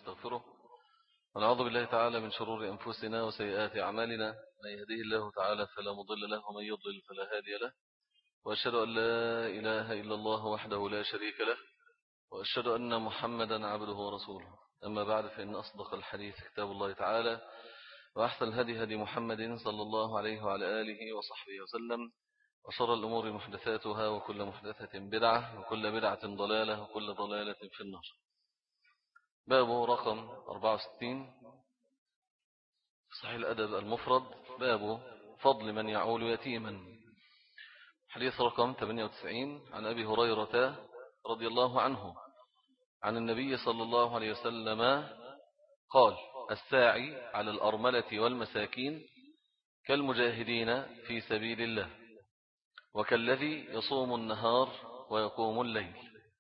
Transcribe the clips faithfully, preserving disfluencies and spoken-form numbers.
ونستغفره ونعوذ بالله تعالى من شرور أنفسنا وسيئات أعمالنا. من يهديه الله تعالى فلا مضل له ومن يضلل فلا هادي له، وأشهد أن لا إله إلا الله وحده لا شريك له، وأشهد أن محمدا عبده ورسوله. أما بعد، فإن أصدق الحديث كتاب الله تعالى، وأحسن الهدي هدي محمد صلى الله عليه وعلى آله وصحبه وسلم، وشر الأمور محدثاتها، وكل محدثة بدعة، وكل بدعة ضلالة، وكل ضلالة في النار. باب رقم أربعة وستين صحيح الأدب المفرد، باب فضل من يعول يتيما. حديث رقم ثمانية وتسعين عن أبي هريرة رضي الله عنه عن النبي صلى الله عليه وسلم قال: الساعي على الأرملة والمساكين كالمجاهدين في سبيل الله، وكالذي يصوم النهار ويقوم الليل.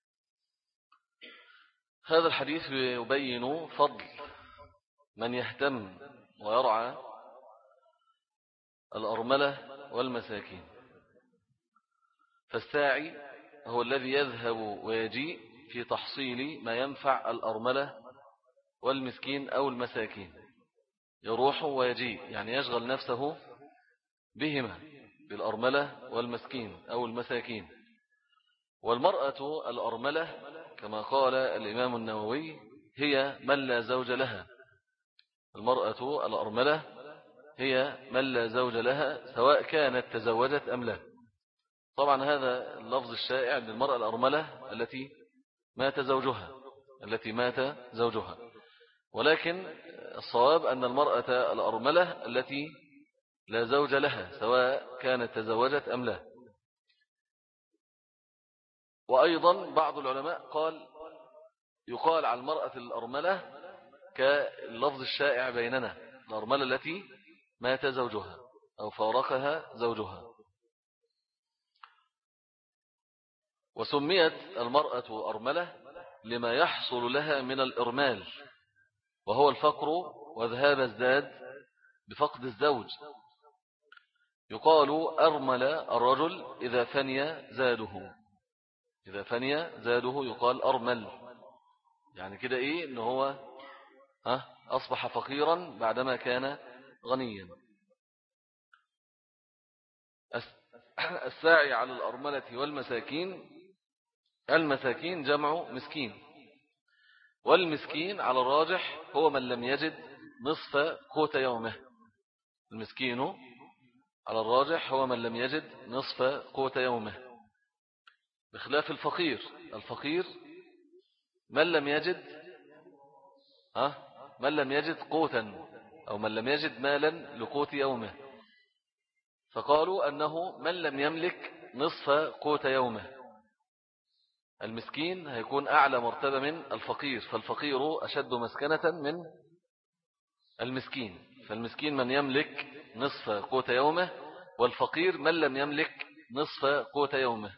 هذا الحديث يبين فضل من يهتم ويرعى الأرملة والمساكين. فالساعي هو الذي يذهب ويجيء في تحصيل ما ينفع الأرملة والمسكين أو المساكين، يروح ويجيء، يعني يشغل نفسه بهما، بالأرملة والمسكين أو المساكين. والمرأة الأرملة كما قال الإمام النووي هي من لا زوج لها. المرأة الأرملة هي من لا زوج لها، سواء كانت تزوجت أم لا. طبعا هذا اللفظ الشائع للمرأة الأرملة التي مات زوجها التي مات زوجها ولكن الصواب أن المرأة الأرملة التي لا زوج لها، سواء كانت تزوجت أم لا. وأيضا بعض العلماء قال يقال على المرأة الأرملة كاللفظ الشائع بيننا، الأرملة التي مات زوجها أو فارقها زوجها. وسميت المرأة أرملة لما يحصل لها من الإرمال، وهو الفقر وذهاب الزاد بفقد الزوج. يقال أرمل الرجل إذا فني زاده، إذا فني زاده يقال أرمل، يعني كده إيه إنه هو ها أصبح فقيرا بعدما كان غنيا. الساعي على الأرملة والمساكين، المساكين جمع مسكين، والمسكين على الراجح هو من لم يجد نصف قوت يومه. المسكين على الراجح هو من لم يجد نصف قوت يومه، بخلاف الفقير. الفقير من لم يجد ها من لم يجد قوتا، أو من لم يجد مالا لقوت يومه، فقالوا أنه من لم يملك نصف قوت يومه. المسكين هيكون أعلى مرتبة من الفقير، فالفقير أشد مسكنة من المسكين. فالمسكين من يملك نصف قوت يومه، والفقير من لم يملك نصف قوت يومه.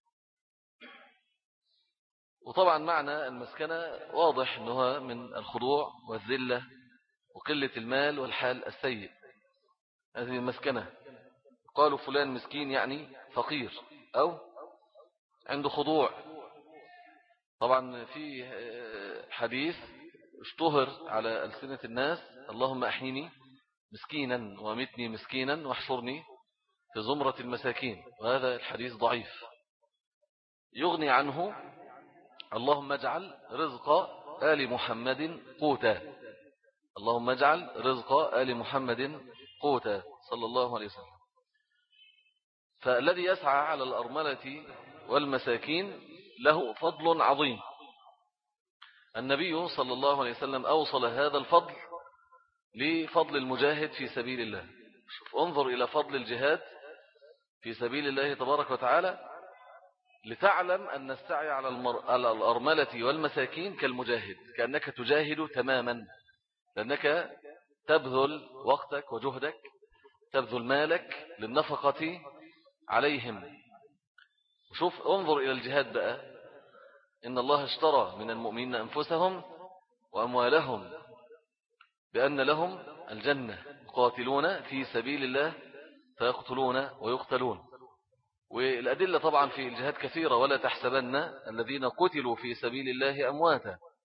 وطبعا معنى المسكنة واضح أنها من الخضوع والذلة وقلة المال والحال السيء، هذه المسكنة. قالوا فلان مسكين يعني فقير أو عنده خضوع. طبعا في حديث اشتهر على ألسنة الناس: اللهم أحيني مسكينا ومتني مسكينا واحشرني في زمرة المساكين. وهذا الحديث ضعيف. يغني عنه اللهم اجعل رزق آل محمد قوتا، اللهم اجعل رزق آل محمد قوتا صلى الله عليه وسلم. فالذي يسعى على الأرملة والمساكين له فضل عظيم. النبي صلى الله عليه وسلم أوصل هذا الفضل لفضل المجاهد في سبيل الله. شوف، انظر إلى فضل الجهاد في سبيل الله تبارك وتعالى لتعلم أن السعي على, المر... على الأرملة والمساكين كالمجاهد، كأنك تجاهد تماما، لأنك تبذل وقتك وجهدك، تبذل مالك للنفقة عليهم. وشوف، انظر إلى الجهاد بقى: إن الله اشترى من المؤمنين أنفسهم وأموالهم بأن لهم الجنة، يقاتلون في سبيل الله فيقتلون ويقتلون. والأدلة طبعا في الجهاد كثيرة: ولا تحسبن الذين قتلوا في سبيل الله أمواتا،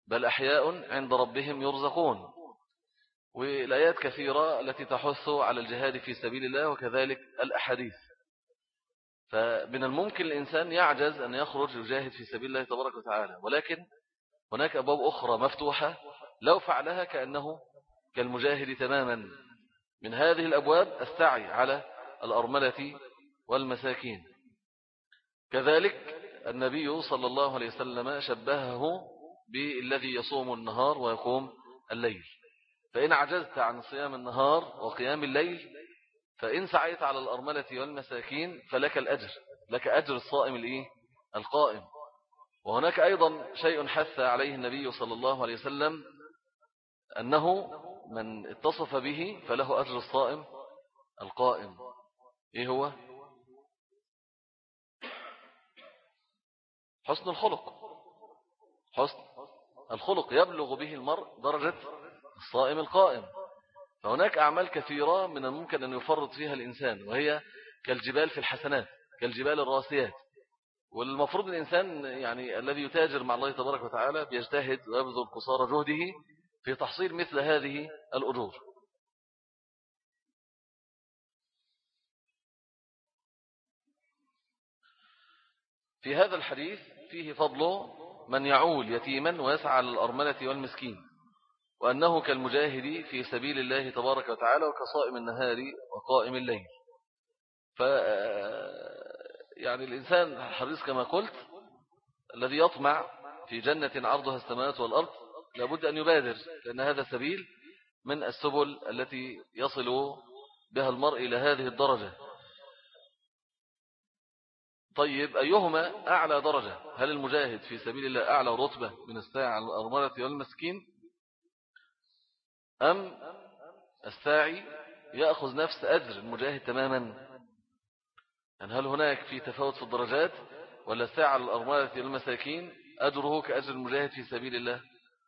بل أحياء عند ربهم يرزقون. والآيات كثيرة التي تحث على الجهاد في سبيل الله، وكذلك الأحاديث. فمن الممكن الإنسان يعجز أن يخرج يجاهد في سبيل الله تبارك وتعالى، ولكن هناك أبواب أخرى مفتوحة لو فعلها كأنه كالمجاهد تماما. من هذه الأبواب السعي على الأرملة والمساكين. كذلك النبي صلى الله عليه وسلم شبهه بالذي يصوم النهار ويقوم الليل. فإن عجزت عن صيام النهار وقيام الليل، فإن سعيت على الأرملة والمساكين فلك الأجر، لك أجر الصائم الإيه؟ القائم. وهناك أيضا شيء حث عليه النبي صلى الله عليه وسلم، أنه من اتصف به فله أجر الصائم القائم. إيه هو؟ حسن الخلق. حسن الخلق يبلغ به المرء درجة الصائم القائم. فهناك أعمال كثيرة من الممكن أن يفرط فيها الإنسان، وهي كالجبال في الحسنات، كالجبال الراسيات. والمفروض الإنسان يعني الذي يتاجر مع الله تبارك وتعالى بيجتهد ويبذل قصارى جهده في تحصيل مثل هذه الأجور. في هذا الحديث فيه فضل من يعول يتيما ويسعى على الأرملة والمسكين، وأنه كالمجاهد في سبيل الله تبارك وتعالى وكصائم النهار وقائم الليل. ف يعني الإنسان حريص كما قلت، الذي يطمع في جنة عرضها السماوات والأرض لابد أن يبادر، لأن هذا سبيل من السبل التي يصل بها المرء إلى هذه الدرجة. طيب أيهما أعلى درجة؟ هل المجاهد في سبيل الله أعلى رتبة من الساعي على الأرملة والمسكين، أم الساعي يأخذ نفس أجر المجاهد تماما؟ يعني هل هناك في تفاوت في الدرجات، ولا الساعي على الأرملة والمساكين أجره كأجر المجاهد في سبيل الله؟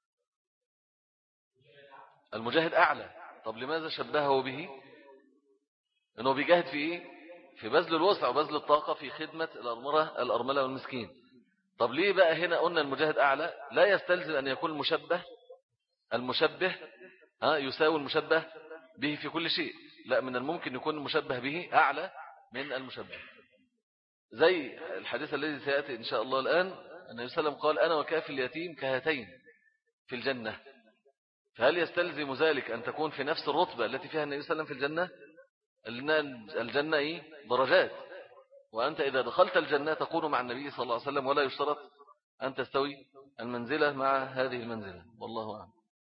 المجاهد أعلى. طب لماذا شبهه به؟ أنه بيجاهد في إيه؟ في بذل الوسع وبذل الطاقة في خدمة الأرملة, الأرملة والمسكين. طب ليه بقى هنا قلنا المجاهد أعلى؟ لا يستلزم أن يكون المشبه المشبه ها يساوي المشبه به في كل شيء. لا، من الممكن يكون المشبه به أعلى من المشبه. زي الحديث الذي سيأتي إن شاء الله الآن، النبي صلى الله عليه وسلم قال: أنا وكافل اليتيم كهاتين في الجنة. فهل يستلزم ذلك أن تكون في نفس الرتبة التي فيها النبي صلى الله عليه وسلم في الجنة؟ الجنة إيه؟ درجات، وأنت إذا دخلت الجنة تكون مع النبي صلى الله عليه وسلم، ولا يشترط أن تستوي المنزلة مع هذه المنزلة، والله أعلم.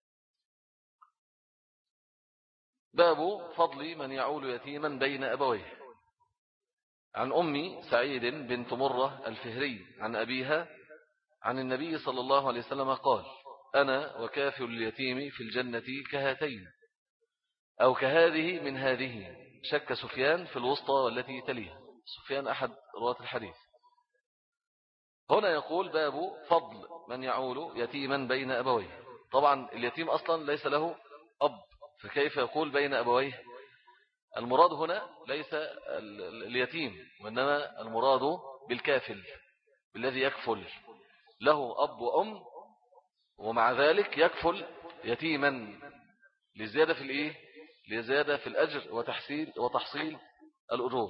باب فضل من يعول يتيما بين أبويه. عن أم سعيد بنت مرة الفهري عن أبيها عن النبي صلى الله عليه وسلم قال: أنا وكافل اليتيم في الجنة كهاتين أو كهذه من هذه. شك سفيان في الوسطى والتي تليها. سفيان أحد رواة الحديث. هنا يقول: باب فضل من يعول يتيما بين أبويه. طبعا اليتيم أصلا ليس له أب، فكيف يقول بين أبويه؟ المراد هنا ليس اليتيم، وإنما المراد بالكافل، بالذي يكفل له أب وأم، ومع ذلك يكفل يتيما لزيادة في الإيه؟ لزيادة في الأجر وتحصيل وتحصيل الأجور.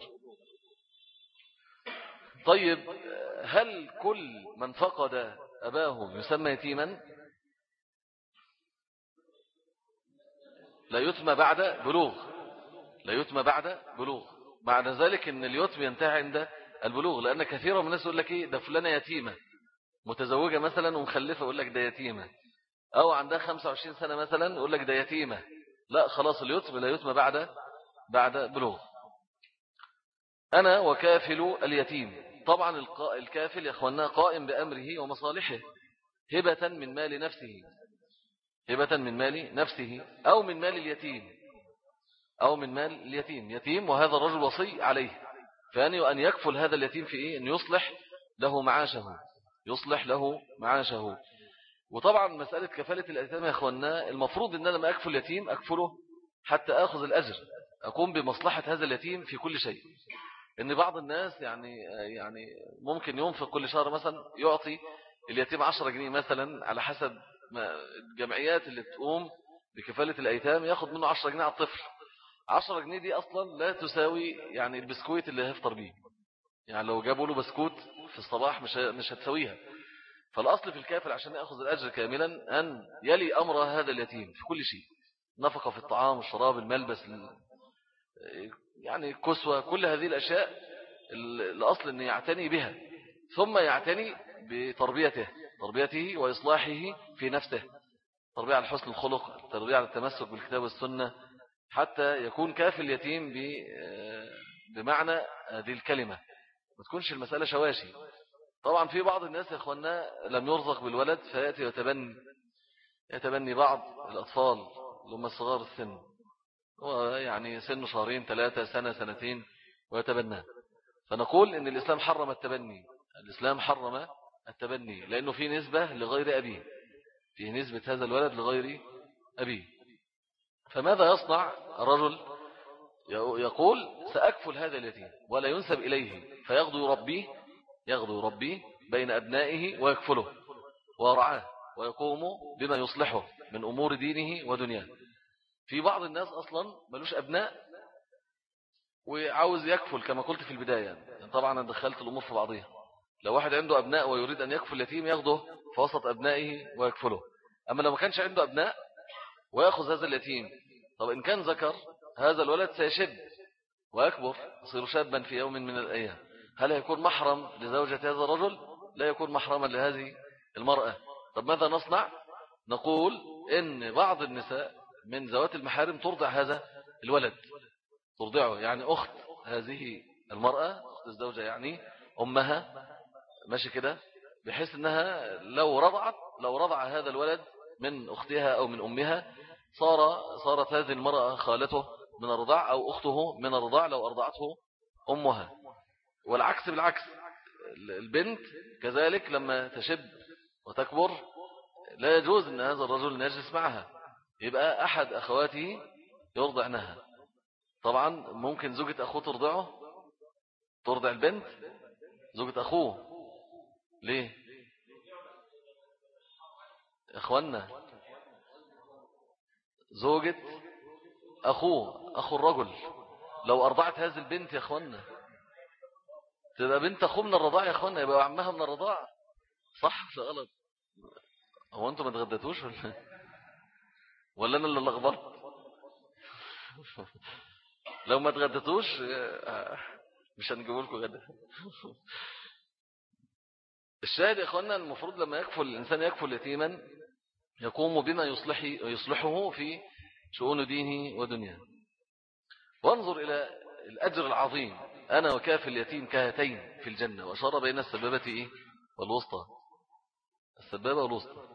طيب، هل كل من فقد أباه يسمى يتيما؟ لا يتم بعد بلوغ، لا يتم بعد بلوغ. بعد ذلك ان اليتم ينتهي عند البلوغ، لأن كثيرا من الناس يقول لك إيه؟ ده فلانة يتيمة، متزوجة مثلا ومخلفة، يقول لك ده يتيمة. أو عندها خمسة وعشرين سنة مثلا يقول لك ده يتيمة. لا، خلاص اليتم لا يتم بعد بعد بلوغ. أنا وكافل اليتيم. طبعا الكافل يا أخوانا قائم بأمره ومصالحه، هبة من مال نفسه، هبة من مال نفسه أو من مال اليتيم، أو من مال اليتيم. يتيم وهذا الرجل وصي عليه، فأنه أن يكفل هذا اليتيم في إيه؟ أن يصلح له معاشه، يصلح له معاشه. وطبعا مسألة كفالة الأيتام يا أخوانا، المفروض أن أنا لما أكفل اليتيم أكفله حتى أخذ الأجر، أقوم بمصلحة هذا اليتيم في كل شيء. إن بعض الناس يعني يعني ممكن ينفق كل شهر مثلا، يعطي اليتيم عشرة جنيه مثلا على حسب الجمعيات اللي تقوم بكفالة الأيتام ياخد منه عشرة جنيه على الطفل. عشرة جنيه دي أصلا لا تساوي يعني البسكويت اللي هيفطر بيه. يعني لو جابوا له بسكوت في الصباح مش مش هتساويها. فالأصل في الكافل عشان يأخذ الأجر كاملا أن يلي أمر هذا اليتيم في كل شيء، نفقة في الطعام والشراب الملبس، يعني كسوة، كل هذه الأشياء الأصل أن يعتني بها، ثم يعتني بتربيته تربيته وإصلاحه في نفسه، تربية على حسن الخلق، تربية على التمسك بالكتاب والسنة، حتى يكون كافل اليتيم بمعنى هذه الكلمة، ما تكونش المسألة شواشي. طبعا في بعض الناس يا أخوانا لم يرزق بالولد فيأتي يتبني يتبني بعض الأطفال اللي هم الصغار السن، يعني سن شهرين ثلاثة سنة سنتين ويتبناه. فنقول إن الإسلام حرم التبني، الإسلام حرم التبني لأنه في نسبة لغير أبيه، فيه نسبة هذا الولد لغير أبيه. فماذا يصنع الرجل؟ يقول سأكفل هذا اليتيم ولا ينسب إليه، فيغدو يربيه يغدو يربيه بين أبنائه ويكفله ورعاه ويقوم بما يصلحه من أمور دينه ودنياه. في بعض الناس أصلا ملوش أبناء وعاوز يكفل كما قلت في البداية، يعني طبعا أنا دخلت الأمور في بعضها. لو واحد عنده أبناء ويريد أن يكفل اليتيم ياخده في وسط أبنائه ويكفله. أما لو ما كانش عنده أبناء ويأخذ هذا اليتيم، طب إن كان ذكر هذا الولد سيشب ويكبر يصير شابا في يوم من الأيام، هل يكون محرم لزوجة هذا الرجل؟ لا يكون محرما لهذه المرأة. طب ماذا نصنع؟ نقول إن بعض النساء من ذوات المحارم ترضع هذا الولد، ترضعه يعني أخت هذه المرأة، أخت الزوجة يعني أمها، ماشي كده، بحيث أنها لو رضعت لو رضع هذا الولد من أختها أو من أمها صار صارت هذه المرأة خالته من الرضاع أو أخته من الرضاع لو أرضعته أمها. والعكس بالعكس، البنت كذلك لما تشب وتكبر لا يجوز أن هذا الرجل يجلس معها، يبقى أحد أخواته يرضعنها. طبعا ممكن زوجة أخوه ترضعه، ترضع البنت زوجة أخوه. ليه إخوانا؟ زوجة أخوه أخو الرجل لو أرضعت هذه البنت يا إخوانا تبقى بنت أخوه من الرضاع يا إخوانا، يبقى عمها من الرضاع. صح ولا غلط؟ هو أنتم ما تغدتوش ولا ولا أنا اللي لخبطت؟ لو ما تغدتوش مش هنجيب لكم غدا. الشاهد يا إخوانا المفروض لما يكفل الإنسان يكفل يتيما يقوم بما يصلح يصلحه في شؤون دينه ودنياه. وانظر إلى الأجر العظيم، أنا وكافل اليتيم كهاتين في الجنة، وأشار بين السبابة إيه؟ والوسطى، السبابة والوسطى.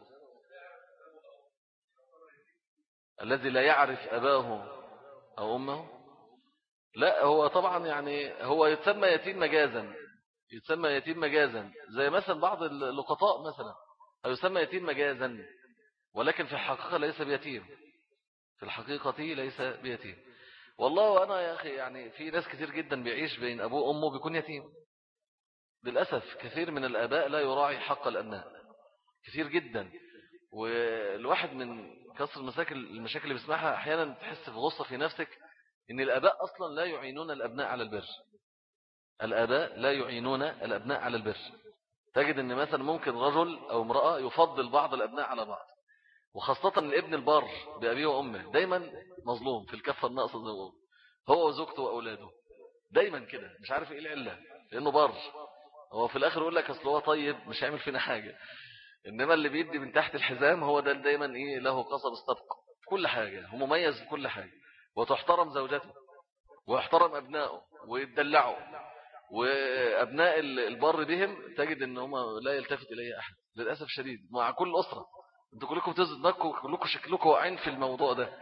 الذي لا يعرف أباه أو أمه، لا هو طبعا يعني هو يتسمى يتيم مجازا، يتسمى يتيم مجازا زي مثلا بعض اللقطاء مثلا يسمى يتيم مجازا، ولكن في الحقيقة ليس بيتيم، في الحقيقة ليس بيتيم. والله وأنا يا أخي يعني في ناس كتير جدا بيعيش بين أبوه وأمه بيكون يتيم. للأسف كثير من الآباء لا يراعي حق الأبناء كثير جدا، والواحد من كسر المشاكل المشاكل اللي بيسمعها أحيانا تحس بغصة في نفسك إن الآباء أصلا لا يعينون الأبناء على البر. الآباء لا يعينون الأبناء على البر. تجد أن مثلا ممكن رجل أو امرأة يفضل بعض الأبناء على بعض، وخاصة الابن البار بأبيه وأمه دايما مظلوم في الكفة الناقصة زي ما هو وزوجته وأولاده، دايما كده مش عارف إيه العلة، لأنه بار. هو في الآخر يقول لك أصل هو طيب مش هيعمل فينا حاجة، إنما اللي بيدي من تحت الحزام هو ده دايما إيه له قصب السبق في كل حاجة، هو مميز في كل حاجة، وتحترم زوجته ويحترم أبنائه ويتدلعوا. وأبناء البر بهم تجد أن هم لا يلتفت إليه أحد للأسف شديد مع كل أسرة. أنتوا كلكم تزدنكوا كلكم شكلكم واقعين في الموضوع ده.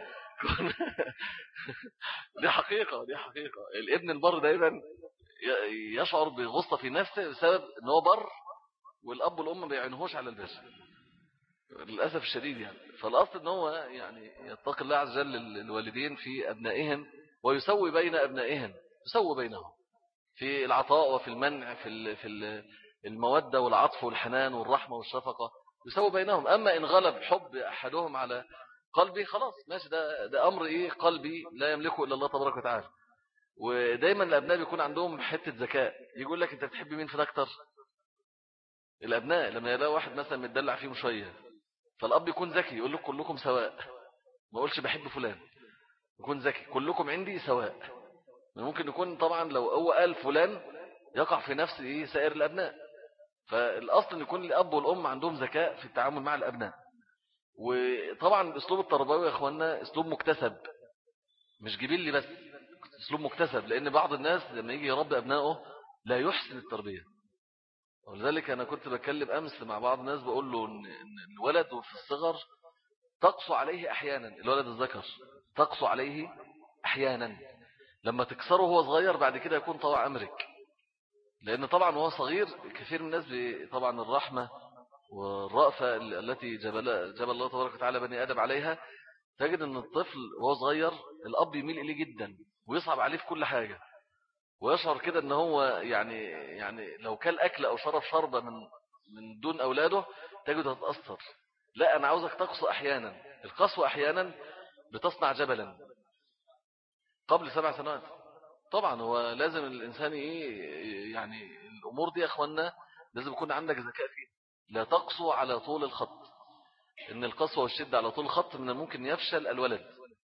دي حقيقة دي حقيقة الابن البر دايما يشعر بغصة في نفسه بسبب أنه هو بر والأب والأم ما بيعينهوش على البر للأسف الشديد يعني. فالأصل أنه يعني يتقي الله عز وجل الوالدين في أبنائهم ويسوي بين أبنائهم، يسوي بينهم في العطاء وفي المنع، في في المودة والعطف والحنان والرحمة والشفقة. يساوي بينهم. أما إن غلب حب أحدهم على قلبي خلاص ماشي، ده, ده أمر إيه قلبي لا يملكه إلا الله تبارك وتعالى. ودايما الأبناء بيكون عندهم حتة ذكاء، يقول لك أنت بتحب مين في أكتر؟ الأبناء لما يلاقي واحد مثلا متدلع فيهم شوية، فالأب يكون ذكي يقول لك كلكم سواء، ما أقولش بحب فلان، يكون ذكي كلكم عندي سواء. ممكن يكون طبعا لو هو قال فلان يقع في نفس إيه سائر الأبناء. فالأصل أن يكون الأب والأم عندهم ذكاء في التعامل مع الأبناء. وطبعا الأسلوب التربوي يا أخوانا أسلوب مكتسب، مش جبلي بس، أسلوب مكتسب. لأن بعض الناس لما يجي يربي أبنائه لا يحسن التربية. ولذلك أنا كنت بتكلم أمس مع بعض الناس بقول له إن الولد في الصغر تقسو عليه أحيانا، الولد الذكر تقسو عليه أحيانا، لما تكسره وهو صغير بعد كده يكون طوع أمرك. لأن طبعا وهو صغير كثير من الناس طبعا الرحمة والرأفة التي جبل, جبل الله تبارك وتعالى بني آدم عليها، تجد أن الطفل وهو صغير الأب يميل إليه جدا ويصعب عليه في كل حاجة، ويشعر كده أنه هو يعني يعني لو كل أكل أو شرب شربة من من دون أولاده تجده تتأثر. لا أنا عاوزك تقسو أحيانا، القسوة أحيانا بتصنع جبلا. قبل سبع سنوات طبعا هو لازم الإنسان إيه يعني الأمور دي يا أخوانا لازم يكون عندك ذكاء فيها. لا تقسو على طول الخط، إن القسوة والشدة على طول الخط من الممكن يفشل الولد.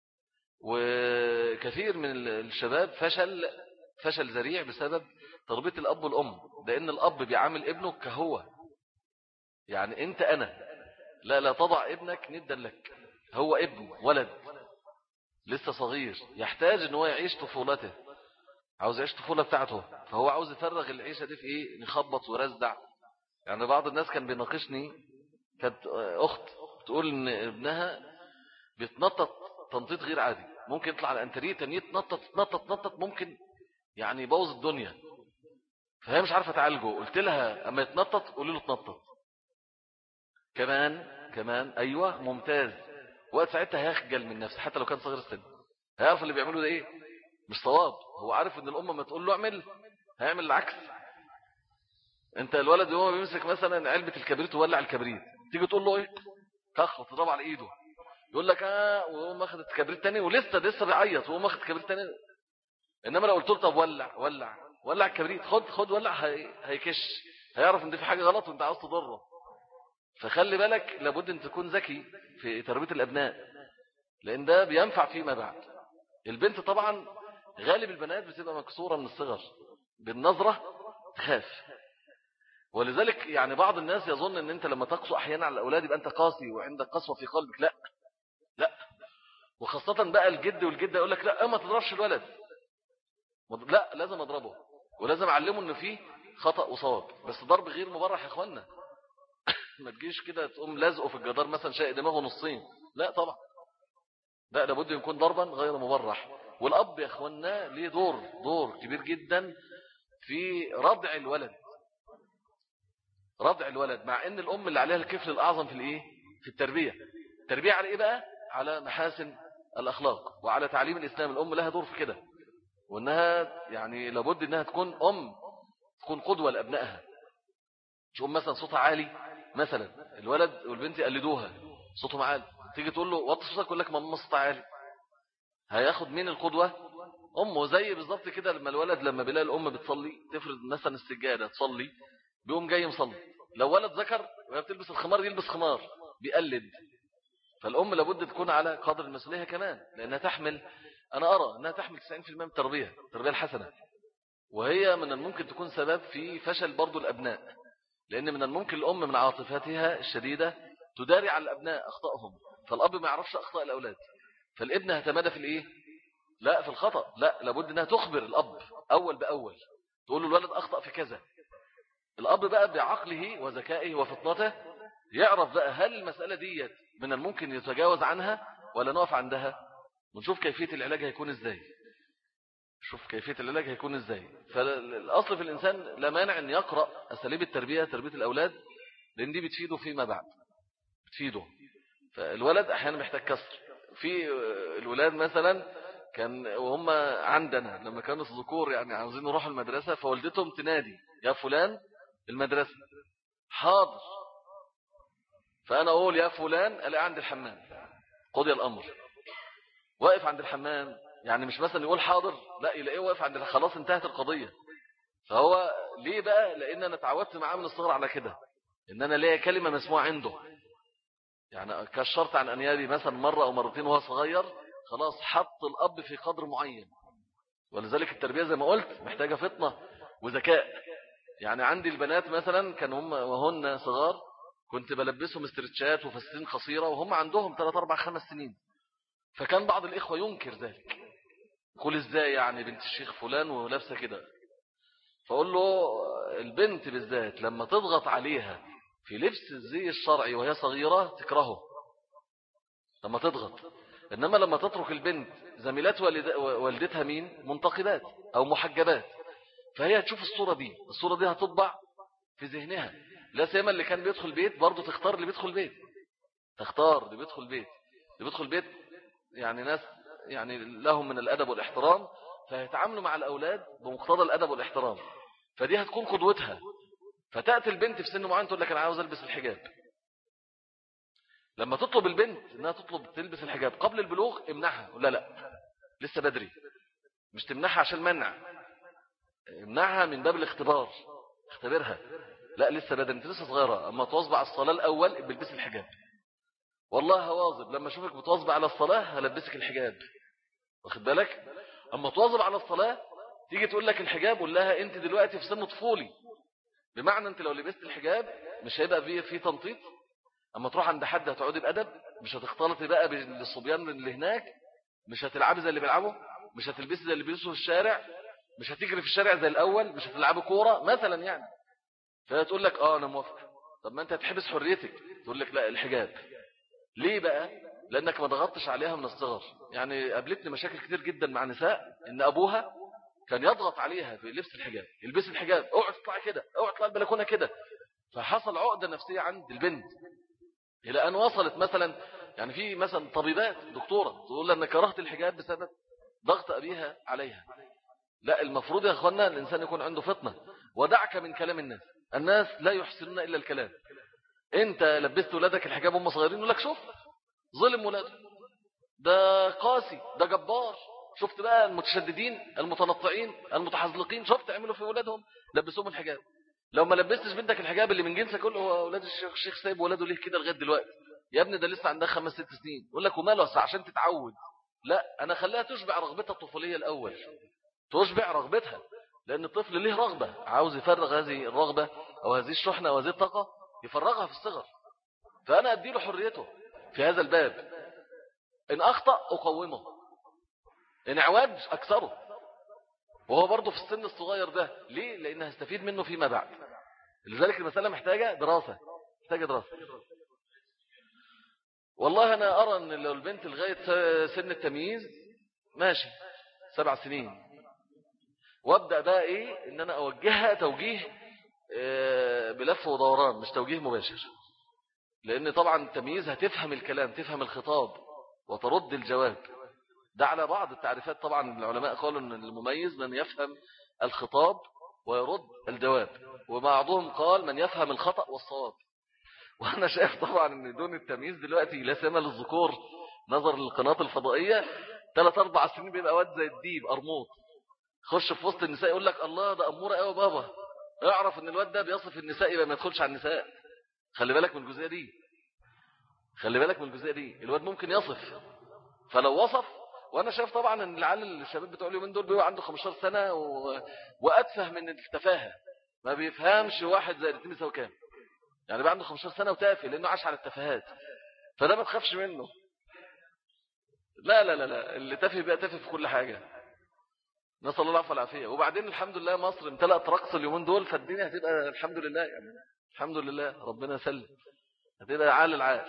وكثير من الشباب فشل فشل ذريع بسبب تربية الأب والأم، لأن الأب بيعامل ابنه كهو، يعني أنت أنا، لا لا تضع ابنك ندا لك، هو ابن ولد لسه صغير يحتاج ان هو يعيش طفولته، عاوز يعيش طفولة بتاعته، فهو عاوز يفرغ العيشة دي في ايه، نخبط ورزع. يعني بعض الناس كان بيناقشني، كانت اخت تقول ان ابنها بيتنطط تنطيط غير عادي، ممكن يطلع على الانتريه تاني يتنطط تنطط تنطط ممكن يعني يبوظ الدنيا، فهي مش عارفة تعالجه. قلت لها اما يتنطط قولي له تنطط كمان كمان، ايوه ممتاز. وقت ساعتها هيخجل من نفسه حتى لو كان صغير السن، هيعرف اللي بيعمله ده ايه مش صواب. هو عارف ان الام ما تقول له اعمل هيعمل العكس. انت الولد وهو بيمسك مثلا علبة الكبريت وولع الكبريت، تيجي تقول له ايه كخ وتضرب على ايده، يقول لك اه وهو ماخد الكبريت تاني ولسه لسه بيعيط وهو ماخد الكبريت تاني. انما لو قلت له طب ولع ولع ولع الكبريت، خد خد ولع، هي... هيكش، هيعرف ان دي في حاجة غلط وانت عاوز تضره. فخلي بالك لابد ان تكون ذكي في تربية الابناء، لان ده بينفع فيما بعد. البنت طبعا غالب البنات بتبقى مكسورة من الصغر، بالنظرة تخاف. ولذلك يعني بعض الناس يظن ان انت لما تقسو احيانا على الاولاد يبقى انت قاسي وعندك قسوة في قلبك، لا لا. وخاصة بقى الجد والجدة يقول لك لا ما تضربش الولد، لا لازم اضربه ولازم اعلمه ان فيه خطأ وصواب، بس ضرب غير مبرح يا اخوانا. ما تجيش كده تقوم لازقه في الجدار مثلا شاق دماغه نصين، لا طبعا، لا لابد يكون ضربا غير مبرح. والاب يا اخوانا ليه دور دور كبير جدا في رضع الولد، رضع الولد، مع ان الام اللي عليها الكفل الاعظم في الايه في التربيه. التربيه على ايه بقى؟ على محاسن الاخلاق وعلى تعليم الاسلام. الام لها دور في كده، وانها يعني لابد انها تكون ام تكون قدوه لابنائها. مش ام مثلا صوتها عالي مثلا، الولد والبنت يقلدوها صوتهم عالي، تيجي تقول له وطي صوتك يقول لك ماما صوتها عالي، هياخد مين القدوه؟ امه. زي بالظبط كده لما الولد لما بيلاقي الام بتصلي تفرض مثلا السجاده تصلي بيقوم جاي مصلي، لو ولد ذكر وهي بتلبس الخمار يلبس خمار بيقلد. فالام لابد تكون على قدر المسؤوليه كمان، لانها تحمل، انا ارى انها تحمل تسعين بالمئة من التربيه التربيه الحسنه، وهي من الممكن تكون سبب في فشل برضو الابناء. لان من الممكن الام من عاطفتها الشديده تداري على الابناء اخطائهم، فالاب ما يعرفش اخطاء الاولاد، فالابن هتمادى في الايه لا في الخطأ. لا لابد انها تخبر الاب اول باول، تقول له الولد اخطأ في كذا. الاب بقى بعقله وذكائه وفطنته يعرف بقى هل المسألة ديت من الممكن يتجاوز عنها ولا نقف عندها، ونشوف كيفية العلاج هيكون ازاي. شوف كيفية العلاج هيكون ازاي. فالاصل في الانسان لا مانع ان يقرأ اساليب التربية تربية الاولاد، لان دي بتفيده فيما بعد، بتفيده. فالولد احيانا محتاج كسر في الولاد مثلا، كان وهم عندنا لما كانوا الذكور يعني عاوزين يروحوا المدرسة فوالدتهم تنادي يا فلان المدرسة، حاضر فأنا أقول يا فلان ألاقي عند الحمام، قضي الأمر. واقف عند الحمام، يعني مش مثلا يقول حاضر، لا يلاقيه واقف عند، خلاص انتهت القضية. فهو ليه بقى؟ لأن أنا اتعودت معاه من الصغر على كده، إن أنا ليا كلمة مسموعة عنده. يعني كالشرط عن أن يدي مثلا مرة أو مرتين وهو صغير، خلاص حط الأب في قدر معين. ولذلك التربية زي ما قلت محتاجة فطنة وذكاء. يعني عندي البنات مثلا كان هم وهن صغار كنت بلبسهم استرتشات وفساتين قصيرة وهم عندهم ثلاثة أربعة خمس سنين. فكان بعض الإخوة ينكر ذلك، يقول إزاي يعني بنت الشيخ فلان ولابسة كده؟ فأقول له البنت بالذات لما تضغط عليها في لبس الزي الشرعي وهي صغيرة تكرهه لما تضغط. إنما لما تترك البنت زميلات والدتها مين؟ منتقبات أو محجبات، فهي هتشوف الصورة دي، الصورة دي هتطبع في ذهنها. لا سيما اللي كان بيدخل بيت برضو تختار اللي بيدخل بيت، تختار اللي بيدخل بيت اللي بيدخل بيت يعني ناس يعني لهم من الأدب والاحترام، فيتعاملوا مع الأولاد بمقتضى الأدب والاحترام، فدي هتكون قدوتها. فتأتي البنت في سن معين تقول لك أنا عاوز ألبس الحجاب. لما تطلب البنت انها تطلب تلبس الحجاب قبل البلوغ امنعها، لا لا لسه بدري، مش تمنعها عشان منع، امنعها من باب الاختبار، اختبرها. لا لسه بدري، انت لسه صغيره، اما تواظب على الصلاه الاول بلبس الحجاب. والله هواظب لما اشوفك بتواظب على الصلاه هلبسك الحجاب، واخد بالك؟ اما تواظب على الصلاه تيجي تقول لك الحجاب، قول لها انت دلوقتي في سن طفولي، بمعنى انت لو لبست الحجاب مش هيبقى فيه في تنطيط. اما تروح عند حد هتقعدي بأدب، مش هتختلطي بقى بالصبيان اللي هناك، مش هتلعبي زي اللي بيلعبوا، مش هتلبسي زي اللي بيلبسوا في الشارع، مش هتجري في الشارع زي الاول، مش هتلعبي كوره مثلا يعني. فهي تقول لك اه انا موافقه. طب ما انت هتحبس حريتك، تقول لك لا الحجاب. ليه بقى؟ لانك ما ضغطتش عليها من الصغر. يعني قابلتني مشاكل كتير جدا مع نساء ان ابوها كان يضغط عليها في لبس الحجاب، البس الحجاب، اوعى تطلعي كده، اوعى تطلعي البلكونه كده. فحصل عقده نفسيه عند البنت إلى أن وصلت مثلا، يعني في مثلا طبيبات دكتورة تقول أن كرهت الحجاب بسبب ضغط أبيها عليها. لا، المفروض يا أخوانا الإنسان يكون عنده فطنة، ودعك من كلام الناس. الناس لا يحسنون إلا الكلام. أنت لبست ولادك الحجاب هم صغيرين يقول لك شوف ظلم ولاده، ده قاسي، ده جبار. شفت بقى المتشددين المتنطعين المتحزلقين، شفت عملوا في ولادهم، لبسوهم الحجاب. لو ما لبستش بنتك الحجاب اللي من جنسك كله، هو اولاد الشيخ الشيخ سايب ولاده ليه كده لغايه دلوقتي؟ يا ابني ده لسه عندها خمس ست سنين. يقول لك وماله عشان تتعود؟ لا، انا خليها تشبع رغبتها الطفوليه الاول، تشبع رغبتها، لان الطفل ليه رغبه عاوز يفرغ هذه الرغبه او هذه الشحنه او هذه الطاقه، يفرغها في الصغر. فانا اديله حريته في هذا الباب. ان اخطا اقومه، ان اعوج اكسره، وهو برضه في السن الصغير ده. ليه؟ لان هستفيد منه فيما بعد. لذلك المسألة محتاجة دراسة، محتاجة دراسة. والله أنا أرى أن لو البنت لغاية سن التمييز ماشي سبع سنين، وابدأ بقى إيه إن أنا أوجهها توجيه بلف ودوران، مش توجيه مباشر. لأن طبعا التمييز هتفهم الكلام، تفهم الخطاب وترد الجواب. ده على بعض التعريفات. طبعا العلماء قالوا أن المميز من يفهم الخطاب ويرد الجواب، وبعضهم قال من يفهم الخطأ والصواب. وانا شايف طبعا ان دون التمييز دلوقتي لا سيما للذكور نظر للقناة الفضائية، ثلاث اربع سنين بيبقى واد زي الديب قرموط، خش في وسط النساء يقول لك الله ده اموره قوي بابا. اعرف ان الواد ده بيصف النساء يبقى ما يدخلش على النساء. خلي بالك من الجزئيه دي، خلي بالك من الجزئيه دي. الواد ممكن يصف، فلو وصف. وانا شايف طبعا ان العيال الشباب بتوع اليومين دول بيبقى عنده خمستاشر سنه و... واتفه من التفاهه، ما بيفهمش واحد زي الاثنين يساوي كام. يعني بقى عنده خمستاشر سنة وتافه لأنه عاش على التفاهات، فده ما تخافش منه. لا لا لا لا، اللي تافه بقى تافه في كل حاجة، نسأل الله العافية والعافية. وبعدين الحمد لله مصر امتلأت رقص اليومين دول، فالدنيا هتبقى الحمد لله يعني، الحمد لله ربنا يسلم، هتبقى عال العال.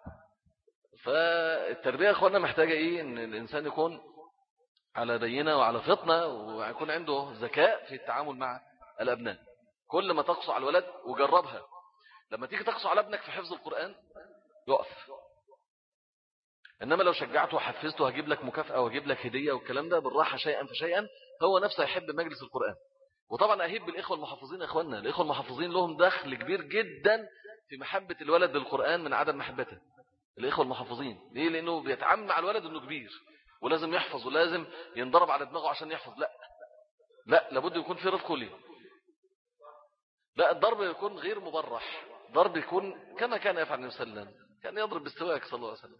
فالتربية يا اخوانا محتاجة ايه؟ ان الانسان يكون على بينة وعلى فطنة، ويكون عنده ذكاء في التعامل مع الأبناء. كل ما تقصوا على الولد وجربها، لما تيجي تقصوا على ابنك في حفظ القرآن يقف. إنما لو شجعته وحفزته هجيب لك مكافأة وهجيب لك هدية والكلام ده، بالراحة شيئا فشيئا هو نفسه يحب مجلس القرآن. وطبعا أهيب بالإخوة المحافظين. يا إخواننا الإخوة المحافظين لهم دخل كبير جدا في محبة الولد للقرآن من عدم محبته. الإخوة المحافظين ليه؟ لأنه بيتعامل مع الولد أنه كبير ولازم يحفظ ولازم ينضرب على دماغه عشان يحفظ. لا لا، لابد يكون في رفق ليه. لا، الضرب يكون غير مبرح، ضرب يكون كما كان يفعل النبي صلى الله عليه وسلم، كان يضرب بالسواك صلى الله عليه وسلم.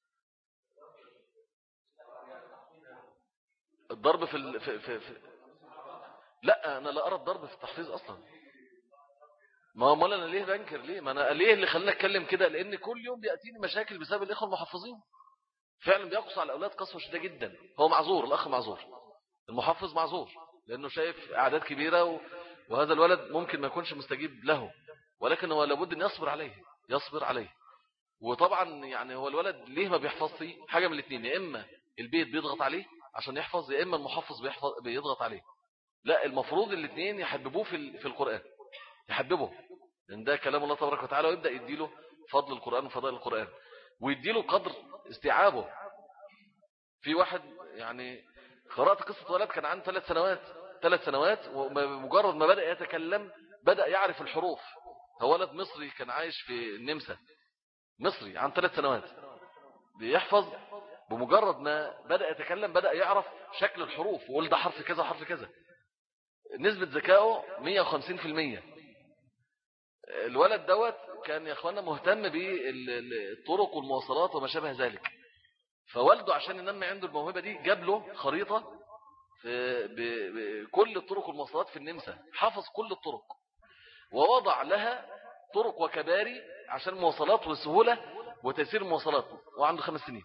الضرب في, ال... في, في, في لا، أنا لا أرى الضرب في التحفيظ أصلا. ما هو أنا ليه بنكر؟ ليه؟ ما أنا ليه اللي خلاني أتكلم كده؟ لأن كل يوم بيأتيني مشاكل بسبب الإخوة المحفظين. فعلا بيقص على الأولاد قسوة شديدة جدا. هو معذور، الأخ معذور، المحفظ معذور، لأنه شايف أعداد كبيرة و... وهذا الولد ممكن ما يكونش مستجيب له، ولكن هو لابد أن يصبر عليه، يصبر عليه. وطبعا يعني هو الولد ليه ما بيحفظش؟ حاجة من الاثنين، يا إما البيت بيضغط عليه عشان يحفظ، يا إما المحفظ بيحفظ بيضغط عليه. لا، المفروض الاثنين يحببوه في في القرآن، يحببه، لأن ده كلام الله تبارك وتعالى، ويبدأ يديله فضل القرآن وفضائل القرآن، ويديله قدر استيعابه. في واحد يعني قرأت قصة ولد كان عنده ثلاث سنوات ثلاث سنوات ومجرد ما بدأ يتكلم بدأ يعرف الحروف. هو ولد مصري كان عايش في النمسا، مصري عن ثلاث سنوات بيحفظ، بمجرد ما بدأ يتكلم بدأ يعرف شكل الحروف، وقول ده حرف كذا حرف كذا. نسبة ذكائه مية وخمسين في المية. الولد دوت كان يا اخوانا مهتم بالطرق والمواصلات وما شابه ذلك، فوالده عشان ينمي عنده الموهبة دي جاب له خريطة بكل الطرق والمواصلات في النمسا، حفظ كل الطرق ووضع لها طرق وكباري عشان المواصلات والسهولة وتيسير المواصلات، وعنده خمس سنين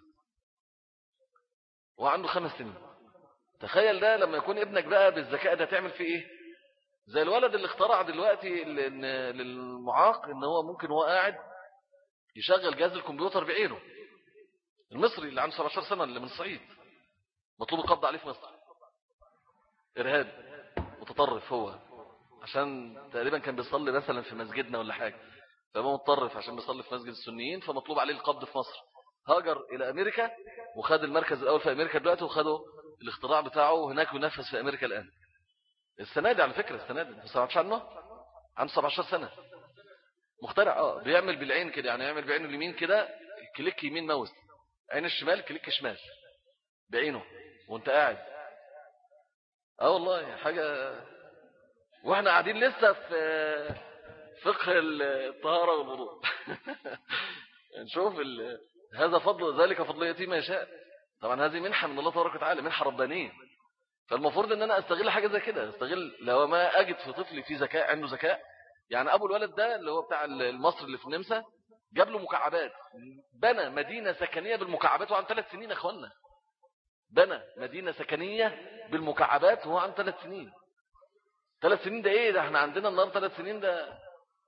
وعنده خمس سنين. تخيل ده لما يكون ابنك بقى بالذكاء ده تعمل فيه ايه؟ زي الولد اللي اخترع دلوقتي للمعاق ان هو ممكن هو قاعد يشغل جهاز الكمبيوتر بعينه، المصري اللي عنده سبعة عشر سنة اللي من الصعيد، مطلوب القبض عليه في مصر، إرهاب متطرف هو، عشان تقريبا كان بيصلي مثلا في مسجدنا ولا حاجة، فهو متطرف عشان بيصلي في مسجد السنيين، فمطلوب عليه القبض في مصر. هاجر إلى أمريكا وخد المركز الأول في أمريكا دلوقتي، وخدوا الاختراع بتاعه هناك ينفذ في أمريكا الآن. السنة دي على فكرة، السنة دي ما سمعتش عنه، عنده سبعة عشر سنة، مخترع. اه بيعمل بالعين كده، يعني يعمل بعينه اليمين كده كليك يمين ماوس، عين الشمال كليك شمال بعينه وانت قاعد. اه والله حاجة. واحنا قاعدين لسه في فقه الطهارة والوضوء. نشوف ال... هذا فضل، ذلك فضل يتيم ما يشاء. طبعا هذه منحة من الله تبارك وتعالى، منحة ربانية. فالمفروض ان انا استغل حاجة زي كده، استغل لو ما اجد في طفلي في ذكاء، عنده ذكاء. يعني ابو الولد ده اللي هو بتاع المصري اللي في النمسا جاب له مكعبات، بنى مدينة سكنية بالمكعبات وعن ثلاث سنين. اخوانا بنى مدينة سكنية بالمكعبات وهو عن ثلاث سنين. ثلاث سنين ده ايه ده؟ احنا عندنا النهارده ثلاث سنين ده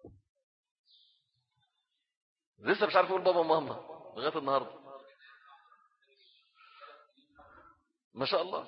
لسه مش عارف يقول بابا وماما لغايه النهارده، ما شاء الله.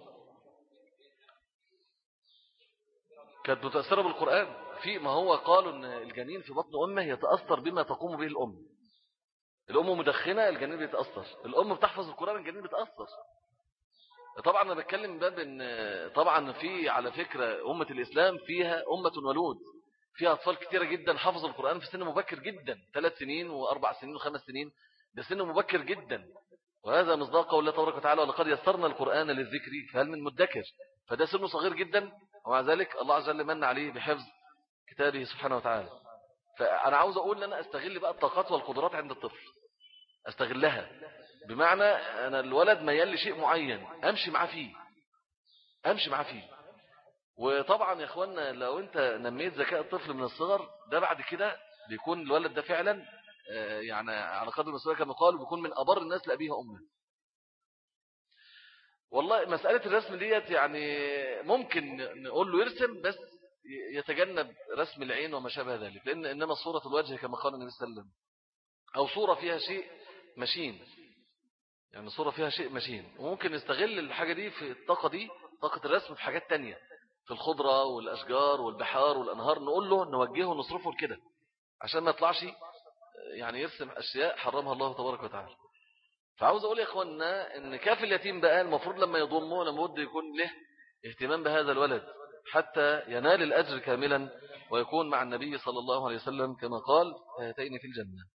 كانت متأثرة بالقرآن. في ما هو قالوا ان الجنين في بطن امه يتأثر بما تقوم به الام. الام مدخنة الجنين بيتأثر، الام بتحفظ القرآن الجنين بيتأثر. طبعا انا بتكلم باب ان طبعا في على فكرة امة الاسلام فيها امة ولود، فيها اطفال كتيرة جدا حفظوا القرآن في سن مبكر جدا، ثلاث سنين واربع سنين وخمس سنين، ده سن مبكر جدا. وهذا مصداق قول الله تبارك وتعالى ولقد يسرنا القرآن للذكر فهل من مدكر. فده سنه صغير جدا، ومع ذلك الله عز وجل من عليه بحفظ كتابه سبحانه وتعالى. فأنا عاوز أقول ان أنا أستغل بقى الطاقات والقدرات عند الطفل، أستغلها. بمعنى أنا الولد ميال لشيء معين أمشي معاه فيه، أمشي معاه فيه. وطبعا يا أخوانا لو أنت نميت ذكاء الطفل من الصغر، ده بعد كده بيكون الولد ده فعلا يعني على قدر المسؤولية كما قالوا بيكون من أبر الناس لأبيه وأمه. والله مسألة الرسم ديت يعني ممكن نقول له يرسم، بس يتجنب رسم العين وما شابه ذلك، لأن إنما صورة الوجه كما قال النبي صلى الله عليه وسلم، أو صورة فيها شيء مشين، يعني صورة فيها شيء مشين. وممكن نستغل الحاجة دي في الطاقة دي، طاقة الرسم في حاجات تانية، في الخضرة والأشجار والبحار والأنهار، نقول له نوجهه ونصرفه لكده عشان ما يطلعش يعني يرسم أشياء حرمها الله تبارك وتعالى. فعاوز أقول يا إخواننا إن كاف اليتيم بقى المفروض لما يضمه لما بده يكون له اهتمام بهذا الولد، حتى ينال الأجر كاملا ويكون مع النبي صلى الله عليه وسلم كما قال هاتين في الجنة.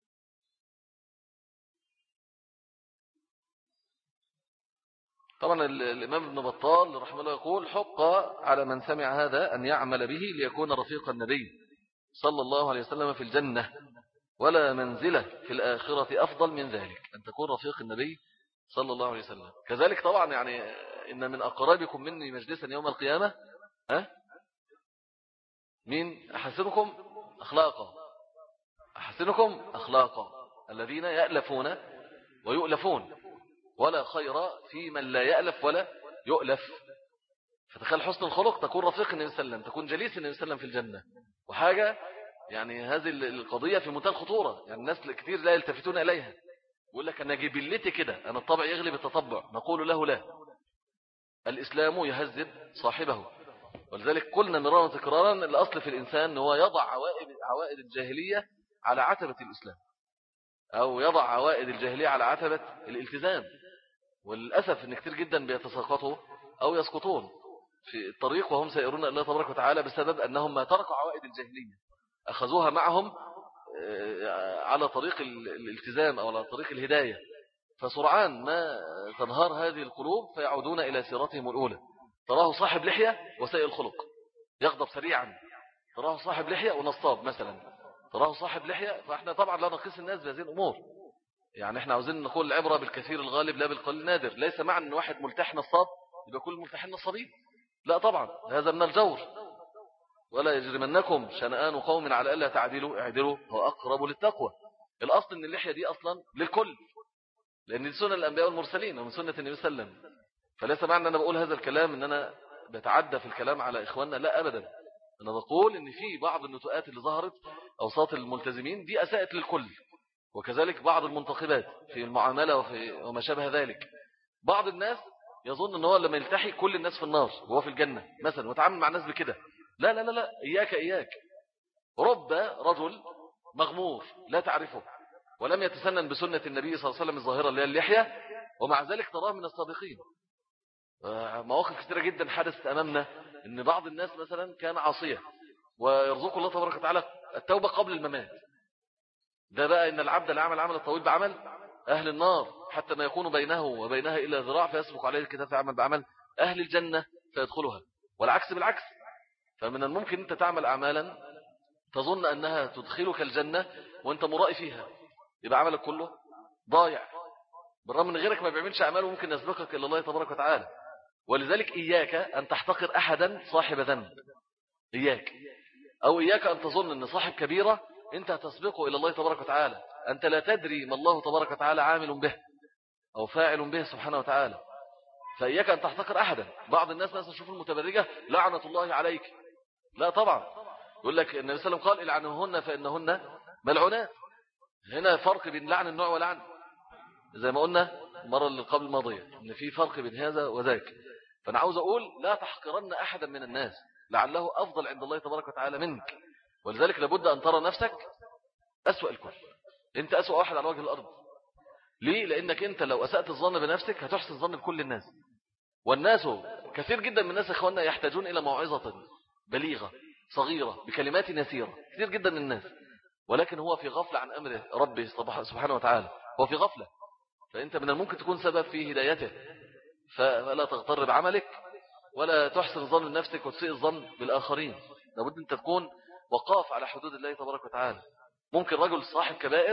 طبعا الإمام ابن بطال رحمه الله يقول حق على من سمع هذا أن يعمل به ليكون رفيق النبي صلى الله عليه وسلم في الجنة، ولا منزلة في الآخرة أفضل من ذلك أن تكون رفيق النبي صلى الله عليه وسلم. كذلك طبعا يعني إن من أقربكم مني مجلسا يوم القيامة ها مين أحسنكم أخلاقا، أحسنكم أخلاقا الذين يألفون ويؤلفون، ولا خير في من لا يألف ولا يؤلف. فتخيل حسن الخلق تكون رفيق النبي صلى الله عليه وسلم، تكون جليس النبي صلى الله عليه وسلم في الجنة. وحاجة يعني هذه القضية في منتهى الخطورة، يعني الناس كتير لا يلتفتون إليها. يقول لك أنا جبلتي كده، أنا الطبع يغلب التطبع. نقول له لا، الإسلام يهذب صاحبه. ولذلك قلنا مرارا وتكرارا الأصل في الإنسان هو يضع عوائد, عوائد الجاهلية على عتبة الإسلام، أو يضع عوائد الجاهلية على عتبة الالتزام. وللأسف أن كتير جدا بيتساقطوا أو يسقطون في الطريق وهم سائرون الله تبارك وتعالى بسبب أنهم ما تركوا عوائد الجاهلية، أخذوها معهم على طريق الالتزام أو على طريق الهداية. فسرعان ما تنهار هذه القلوب فيعودون إلى سيرتهم الأولى. تراه صاحب لحية وسيء الخلق يغضب سريعا، تراه صاحب لحية ونصاب مثلا، تراه صاحب لحية. فإحنا طبعا لا نقيس الناس بهذه الأمور، يعني إحنا عاوزين نقول العبرة بالكثير الغالب لا بالقليل النادر. ليس معنى أن واحد ملتح نصاب يبقى كل الملتحين نصابين، لا طبعا، هذا من الجور. ولا يجرمنكم شنآن قوم على ألا تعدلوا اعدلوا هو أقرب للتقوى. الأصل أن اللحية دي أصلا للكل، لأن دي سنة الأنبياء والمرسلين ومن سنة النبي صلى الله عليه وسلم. فليس معنى أن أنا بقول هذا الكلام أن أنا بتعدى في الكلام على إخواننا، لا أبدا. أنا بقول أن في بعض النتوءات اللي ظهرت أوساط الملتزمين دي أساءت للكل، وكذلك بعض المنتخبات في المعاملة وفي وما شابه ذلك. بعض الناس يظن أنه لما يلتحي كل الناس في النار وهو في الجنة مثلا، وتعامل مع الناس بكده. لا لا لا لا، إياك إياك. رب رجل مغمور لا تعرفه ولم يتسنن بسنة النبي صلى الله عليه وسلم الظاهرة اللي هي اللحية، ومع ذلك تراه من الصادقين. مواقف كثيرة جدا حدثت أمامنا أن بعض الناس مثلا كان عاصية ويرزق الله تبارك وتعالى التوبة قبل الممات. ده بقى إن العبد لا يعمل عمل الطويل بعمل أهل النار حتى ما يكون بينه وبينها إلا ذراع فيسبق عليه الكتاب فيعمل بعمل أهل الجنة فيدخلها، والعكس بالعكس. فمن الممكن أنت تعمل أعمالا تظن أنها تدخلك الجنة وأنت مرائي فيها، يبقى عملك كله ضايع، بالرغم من غيرك ما بيعملش أعمال وممكن يسبقك إلى الله تبارك وتعالى. ولذلك إياك أن تحتقر أحدا صاحب ذنب، إياك، أو إياك أن تظن أن صاحب كبيرة أنت هتسبقه إلى الله تبارك وتعالى. أنت لا تدري ما الله تبارك وتعالى عامل به أو فاعل به سبحانه وتعالى. فإياك أن تحتقر أحدا. بعض الناس مثلا شوف المتبرجة لعنة الله عليك، لا طبعا. يقول لك النبي صلى الله عليه وسلم قال العنهن فإنهن ملعونات. هنا فرق بين لعن النوع ولعن، زي ما قلنا المرة اللي قبل الماضية إن في فرق بين هذا وذاك. فأنا عاوز أقول لا تحقرن أحدا من الناس لعله أفضل عند الله تبارك وتعالى منك. ولذلك لابد أن ترى نفسك أسوأ الكل، أنت أسوأ واحد على وجه الأرض. ليه؟ لأنك أنت لو أسأت الظن بنفسك هتحسن الظن بكل الناس. والناس كثير جدا من الناس إخواننا يحتاجون إلى موعظة بليغة صغيرة بكلمات يسيرة، كثير جدا من الناس، ولكن هو في غفلة عن أمر ربه سبحانه وتعالى، هو في غفلة. فأنت من الممكن تكون سبب في هدايته، فلا تغتر بعملك ولا تحسن الظن بنفسك وتسيء الظن بالآخرين. لابد أن تكون وقاف على حدود الله تبارك وتعالى. ممكن رجل صاحب كبائر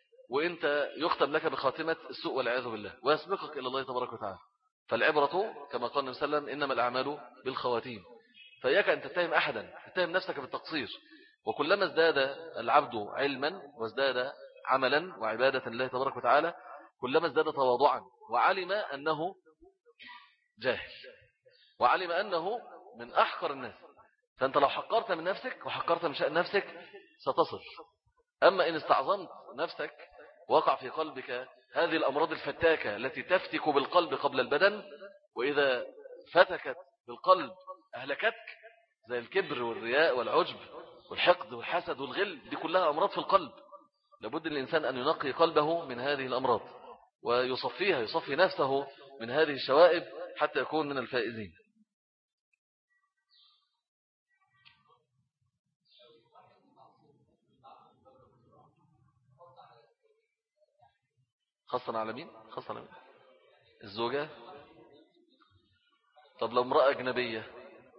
وإنت يختم لك بخاتمة السوء والعياذ بالله ويسبقك إلى الله تبارك وتعالى. فالعبرة كما قال النبي صلى الله عليه وسلم إنما الأعمال بالخواتيم. فإياك أن تتهم أحدا، تتهم نفسك بالتقصير. وكلما ازداد العبد علما وازداد عملا وعبادة لله تبارك وتعالى كلما ازداد تواضعا وعلم أنه جاهل وعلم أنه من أحقر الناس. فأنت لو حقرت من نفسك وحقرت من شأن نفسك ستصل. أما إن استعظمت نفسك وقع في قلبك هذه الأمراض الفتاكة التي تفتك بالقلب قبل البدن، وإذا فتكت بالقلب أهلكتك، زي الكبر والرياء والعجب والحقد والحسد والغل، دي كلها أمراض في القلب. لابد الإنسان أن ينقي قلبه من هذه الأمراض ويصفيها، يصفي نفسه من هذه الشوائب حتى يكون من الفائزين. خاصة على مين؟ خاصة على مين؟ الزوجة. طب لو امرأة أجنبية،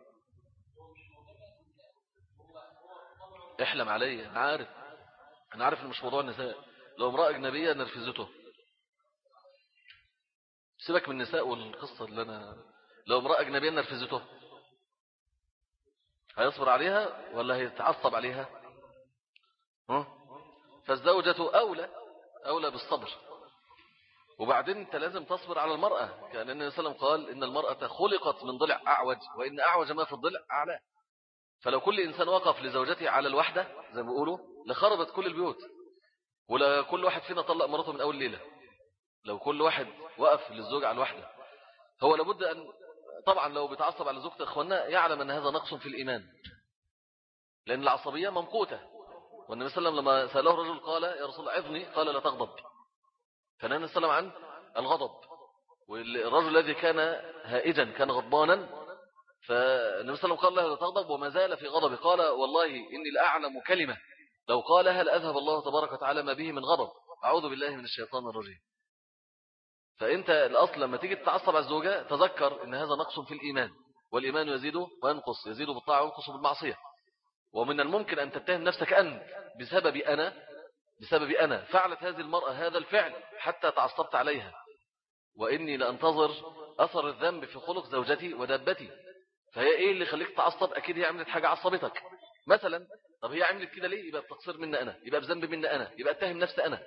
احلم عليا، أنا عارف أنا عارف إن مش موضوع النساء. لو امرأة أجنبية نرفزته، سيبك من النساء والقصة اللي أنا، لو امرأة أجنبية نرفزته، هيصبر عليها ولا هيتعصب عليها؟ فالزوجة أولى أولى بالصبر. وبعدين أنت لازم تصبر على المرأة، كان النبي صلى الله عليه وسلم قال إن المرأة خلقت من ضلع أعوج، وإن أعوج ما في الضلع أعلى. فلو كل إنسان وقف لزوجته على الوحدة زي ما بيقولوا لخربت كل البيوت، ولا كل واحد فينا طلق مراته من أول ليلة. لو كل واحد وقف للزوج على الوحدة، هو لابد أن، طبعا لو بيتعصب على زوجته إخواننا يعلم أن هذا نقص في الإيمان، لأن العصبية ممقوتة. والنبي صلى الله عليه وسلم لما سأله الرجل قال يا رسول الله عظني، قال لا تغضب. فنهى صلى الله عليه وسلم عن الغضب. والرجل الذي كان هائجا كان غضبانا، فالنبي صلى الله عليه وسلم قال له لا تغضب، وما زال في غضبه. قال والله إني لأعلم كلمة لو قالها لأذهب الله تبارك وتعالى ما به من غضب، أعوذ بالله من الشيطان الرجيم. فأنت الأصل لما تيجي تتعصب على الزوجة تذكر أن هذا نقص في الإيمان، والإيمان يزيد وينقص، يزيد بالطاعة وينقص بالمعصية. ومن الممكن أن تتهم نفسك أنت بسبب أنا بسبب أنا فعلت هذه المرأة هذا الفعل حتى تعصبت عليها، وإني لأنتظر أثر الذنب في خلق زوجتي ودابتي. فهي إيه اللي خليك تعصب؟ أكيد هي عملت حاجة عصبتك مثلا. طب هي عملت كده ليه؟ يبقى بتقصير مني أنا، يبقى بذنب مني أنا، يبقى اتهم نفسي أنا.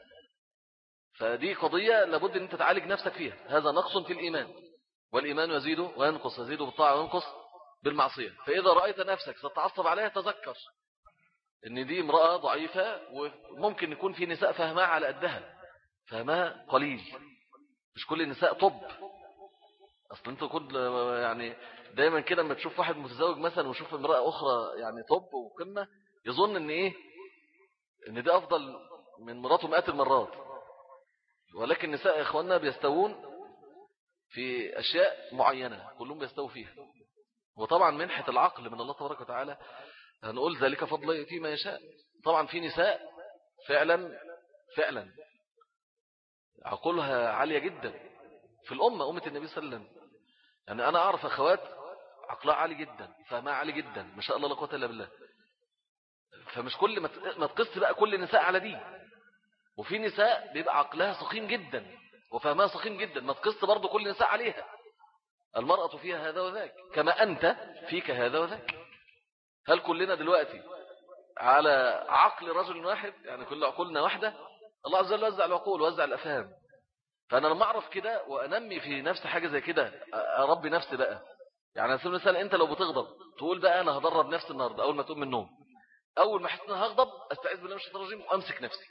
فدي قضية لابد أن أنت تعالج نفسك فيها. هذا نقص في الإيمان، والإيمان يزيد وينقص، يزيد بالطاعة وينقص بالمعصية. فإذا رأيت نفسك ستتعصب عليها تذكر ان دي امرأة ضعيفة، وممكن يكون في نساء فهمها على قدها، فهمها قليل. مش كل النساء طب. اصل انت كنت يعني دايما كده لما تشوف واحد متزوج مثلا ويشوف امرأة اخرى يعني طب وقمة، يظن ان ايه، ان ده افضل من مراته مئات المرات. ولكن النساء يا اخواننا بيستوون في اشياء معينة، كلهم بيستووا فيها. وطبعا منحة العقل من الله تبارك وتعالى، هنقول ذلك فضل يؤتيه ما يشاء. طبعا في نساء فعلا فعلا عقولها عالية جدا في الأمة، أمة النبي صلى الله عليه وسلم. يعني أنا أعرف أخوات عقلها عالي جدا، فهمها عالي جدا، ما شاء الله لا قوة إلا بالله. فمش كل ما تقص بقى كل النساء على دي. وفي نساء بيبقى عقلها سخين جدا وفهمها سخين جدا، ما تقص برضو كل النساء عليها. المرأة فيها هذا وذاك، كما أنت فيك هذا وذاك. هل كلنا دلوقتي على عقل رجل واحد؟ يعني كل عقولنا واحدة؟ الله عز وجل وزع العقول ووزع الأفهام. فأنا لما أعرف كده وأنمي في نفس حاجة زي كده، أربي نفسي بقى. يعني على سبيل المثال أنت لو بتغضب تقول بقى أنا هدرب نفسي النهاردة أول ما تقوم من النوم، أول ما أحس إن أنا هغضب أستعيذ بالله من الشيطان الرجيم وأمسك نفسي.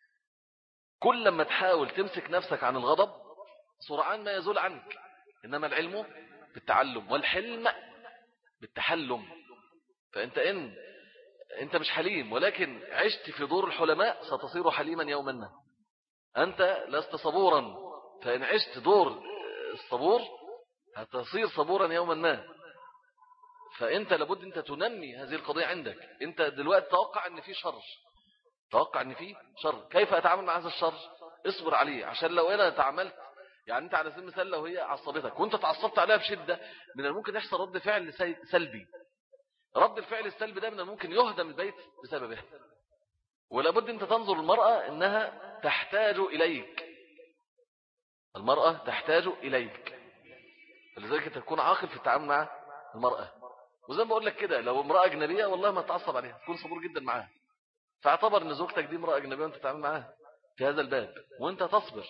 كل لما تحاول تمسك نفسك عن الغضب سرعان ما يزول عنك. إنما العلم بالتعلم والحلم بالتحلم. فأنت إن أنت مش حليم ولكن عشت في دور الحلماء ستصير حليما يوما ما. أنت لست صبورا، فإن عشت دور الصبور هتصير صبورا يوما ما. فأنت لابد أنت تنمي هذه القضية عندك. أنت دلوقتي توقع أن في شر، توقع أن في شر، كيف أتعامل مع هذا الشر؟ اصبر عليه. عشان لو أنا تعاملت، يعني أنت على سبيل المثال لو هي عصبتك وأنت تعصبت عليها بشدة، من الممكن يحصل رد فعل سلبي. رد الفعل السلبي ده من الممكن يهدم البيت بسببه. ولابد أنت تنظر المرأة أنها تحتاج إليك، المرأة تحتاج إليك. فلذلك تكون عاقل في التعامل مع المرأة. وزي ما بقول لك كده، لو امرأة أجنبية والله ما تعصب عليها، تكون صبور جدا معاها. فاعتبر أن زوجتك دي امرأة أجنبية وأنت تتعامل معاها في هذا الباب، وأنت تصبر.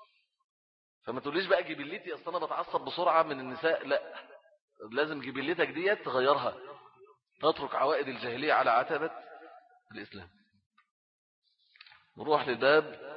فما تقوليش بقى جبلتي أصلا أنا بتعصب بسرعة من النساء، لا، لازم جبلتك دي تغيرها، تترك عوائد الجاهلية على عتبة الإسلام. نروح للباب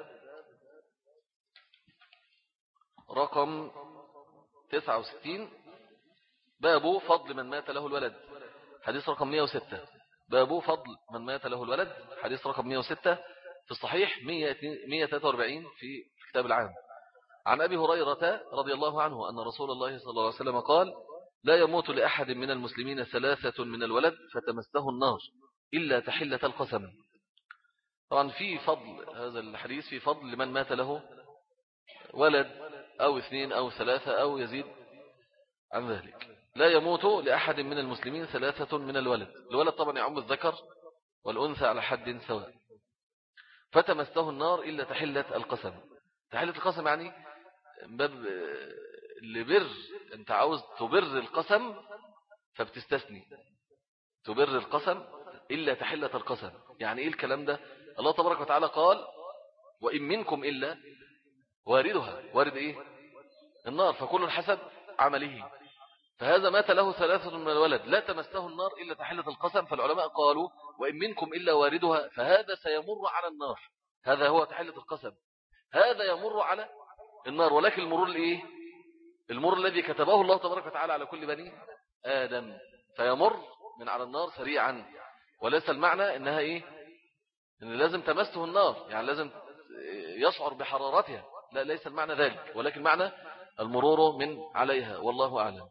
رقم تسعة وستين، باب فضل من مات له الولد، حديث رقم مئة وستة. باب فضل من مات له الولد، حديث رقم مئة وستة في الصحيح، مئة وثلاثة وأربعين في الكتاب العام. عن أبي هريرة رضي الله عنه أن رسول الله صلى الله عليه وسلم قال: لا يموت لأحد من المسلمين ثلاثة من الولد فتمسه النار إلا تحلة القسم. طبعا في فضل هذا الحديث، في فضل من مات له ولد أو اثنين أو ثلاثة أو يزيد عن ذلك. لا يموت لأحد من المسلمين ثلاثة من الولد. الولد طبعا يعم الذكر والأنثى على حد سواء. فتمسته النار إلا تحلة القسم. تحلة القسم يعني باب لبر، أنت عاوز تبر القسم فبتستثني تبر القسم إلا تحلة القسم. يعني إيه الكلام ده؟ الله تبارك وتعالى قال وإن منكم إلا واردها. وارد إيه؟ النار. فكل حسب عمله. فهذا مات له ثلاثة من الولد لا تمسته النار إلا تحلة القسم. فالعلماء قالوا وإن منكم إلا واردها، فهذا سيمر على النار. هذا هو تحلة القسم. هذا يمر على النار، ولكن المرور الإيه؟ المرور الذي كتبه الله تبارك وتعالى على كل بني آدم، فيمر من على النار سريعا. وليس المعنى إنها إيه؟ إن لازم تمسه النار يعني لازم يشعر بحرارتها، لا، ليس المعنى ذلك، ولكن معنى المرور من عليها، والله أعلم.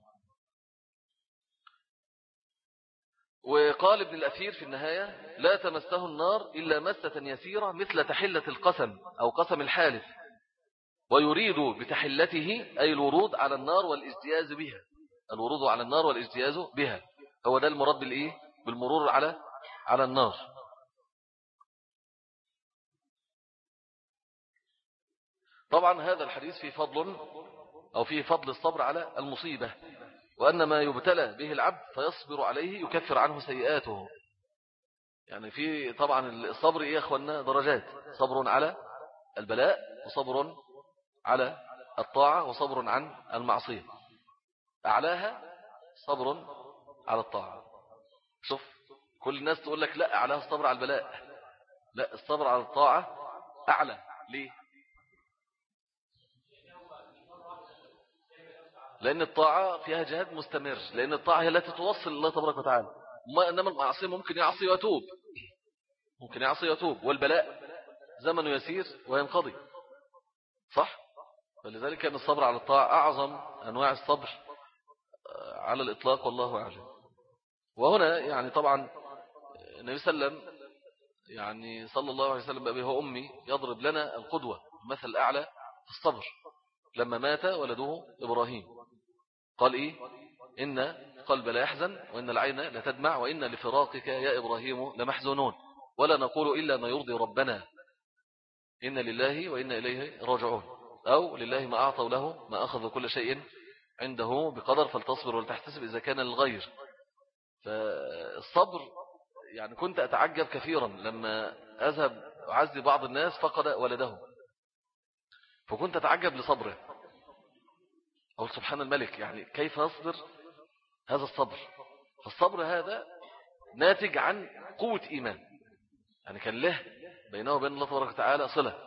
وقال ابن الأثير في النهاية لا تمسه النار إلا مسة يسيرة مثل تحلة القسم أو قسم الحالف، ويريد بتحلته أي الورود على النار والاجتياز بها. الورود على النار والاجتياز بها هو ده المراد بالإيه؟ بالمرور على على النار. طبعا هذا الحديث فيه فضل أو فيه فضل الصبر على المصيبة، وأن ما يبتلى به العبد فيصبر عليه يكفر عنه سيئاته. يعني في طبعا الصبر إيه يا أخوانا؟ درجات. صبر على البلاء، وصبر على الطاعة، وصبر عن المعصية. أعلاها صبر على الطاعة. شوف كل الناس تقول لك لا، أعلاها الصبر على البلاء. لا، الصبر على الطاعة أعلى. ليه؟ لأن الطاعة فيها جهاد مستمر، لأن الطاعة هي التي توصل الله تبارك وتعالى. إنما المعصية ممكن يعصي ويتوب، ممكن يعصي ويتوب، والبلاء زمن يسير وينقضي. صح؟ فلذلك كان الصبر على الطاعة أعظم أنواع الصبر على الإطلاق، والله أعلم. وهنا يعني طبعا النبي صلى الله عليه وسلم يعني صلى الله عليه وسلم بأبيه وأمي يضرب لنا القدوة المثل الأعلى في الصبر. لما مات ولده إبراهيم قال إيه؟ إن قلب لا يحزن وإن العين لا تدمع وإن لفراقك يا إبراهيم لمحزونون ولا نقول إلا ما يرضي ربنا إن لله وإن إليه راجعون، أو لله ما أعطى له ما أخذ كل شيء عنده بقدر فلتصبر ولتحتسب إذا كان للغير. فالصبر يعني كنت أتعجب كثيرا لما أذهب أعزي بعض الناس فقد ولده، فكنت أتعجب لصبره. أقول سبحان الملك، يعني كيف يصبر هذا الصبر؟ فالصبر هذا ناتج عن قوة إيمان، يعني كان له بينه وبين الله تبارك وتعالى صلة،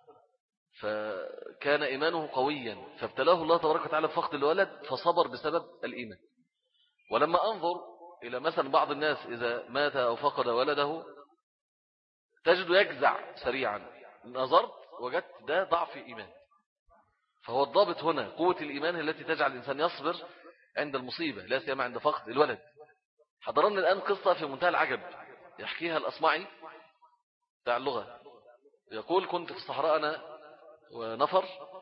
فكان إيمانه قويا فابتلاه الله تبارك وتعالى بفقد الولد فصبر بسبب الإيمان. ولما أنظر إلى مثلا بعض الناس إذا مات أو فقد ولده تجد يجزع سريعا، نظرت وجدت ده ضعف إيمان. فهو الضابط هنا قوة الإيمان التي تجعل الإنسان يصبر عند المصيبة، لا سيما عند فقد الولد. حضرنا الآن قصة في منتهى العجب يحكيها الأصمعي بتاع اللغة، يقول كنت في الصحراء أنا ونفر،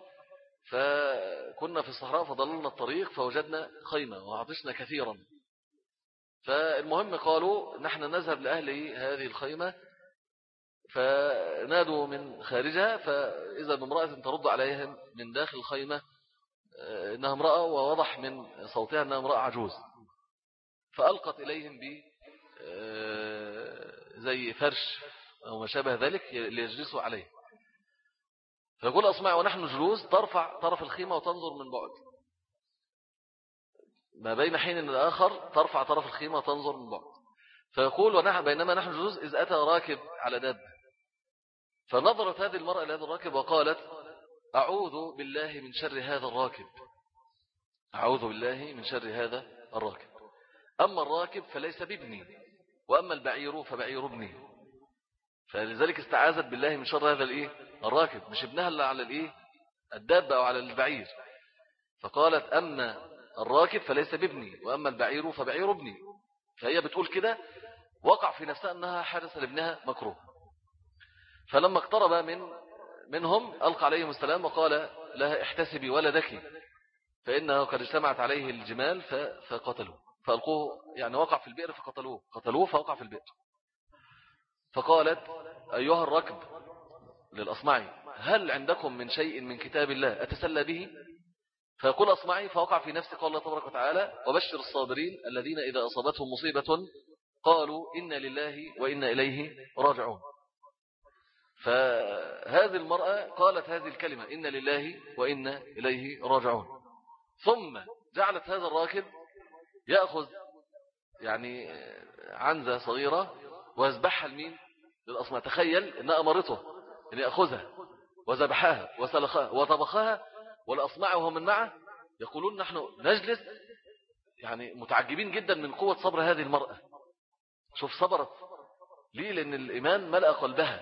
فكنا في الصحراء فضللنا الطريق فوجدنا خيمة وعطشنا كثيرا، فالمهم قالوا نحن نذهب لأهل هذه الخيمة، فنادوا من خارجها فإذا بامرأة ترد عليهم من داخل الخيمة إنها امرأة، ووضح من صوتها أنها امرأة عجوز، فألقت إليهم ب زي فرش أو ما شابه ذلك ليجلسوا عليه. فيقول أسمع ونحن جلوس ترفع طرف الخيمة وتنظر من بعد، ما بين حين الآخر ترفع طرف الخيمة وتنظر من بعد. فيقول ونحن بينما نحن جلوس إذ أتى راكب على دابة، فنظرت هذه المرأة إلى هذا الراكب وقالت أعوذ بالله من شر هذا الراكب، أعوذ بالله من شر هذا الراكب، أما الراكب فليس بابني وأما البعير فبعير ابني. فلذلك استعاذت بالله من شر هذا الإيه؟ الراكب، مش ابنها اللي على الإيه؟ الدابة أو على البعير. فقالت أما الراكب فليس بابني وأما البعير فبعير ابني. فهي بتقول كده، وقع في نفسها أنها حدث لابنها مكروه. فلما اقترب من منهم ألقى عليهم السلام وقال لها احتسبي ولدك فإنه قد اجتمعت عليه الجمال فقتلوه فألقوه، يعني وقع في البئر فقتلوه قتلوه فوقع في البئر. فقالت أيها الركب للأصمعي هل عندكم من شيء من كتاب الله أتسلى به؟ فيقول أصمعي فوقع في نفسه قال الله تبارك وتعالى وبشر الصابرين الذين إذا أصابتهم مصيبة قالوا إنا لله وإنا إليه راجعون. فهذه المرأة قالت هذه الكلمة إنا لله وإنا إليه راجعون، ثم جعلت هذا الراكب يأخذ يعني عنزة صغيرة ويذبحها لمين؟ للأصنام. تخيل إن أمرته أن يأخذها وذبحها وسلخها وطبخها، والأصناع وهم من معه يقولون نحن نجلس يعني متعجبين جدا من قوة صبر هذه المرأة. شوف صبرت ليه؟ لأن الإيمان ملأ قلبها.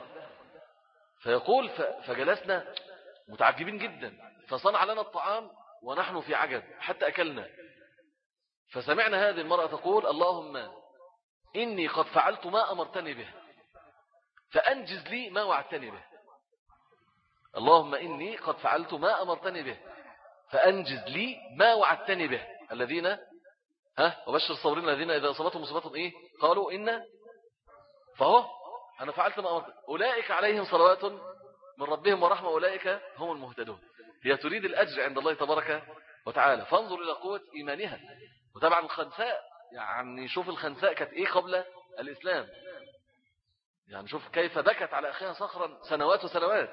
فيقول فجلسنا متعجبين جدا فصنع لنا الطعام ونحن في عجب حتى أكلنا. فسمعنا هذه المرأة تقول اللهم إني قد فعلت ما أمرتني به فأنجز لي ما وعدتني به. اللهم إني قد فعلت ما أمرتني به فأنجز لي ما وعدتني به. الذين ها وبشر الصابرين الذين إذا أصابتهم مصيبة إيه قالوا إن فهو أنا فعلت ما أمرت أولئك عليهم صلوات من ربهم ورحمة أولئك هم المهتدون. هي تريد الأجر عند الله تبارك وتعالى. فانظر إلى قوة إيمانها. وطبعا الخنساء يعني شوف الخنساء كانت إيه قبل الإسلام، يعني شوف كيف بكت على أخيها صخرا سنوات وسنوات،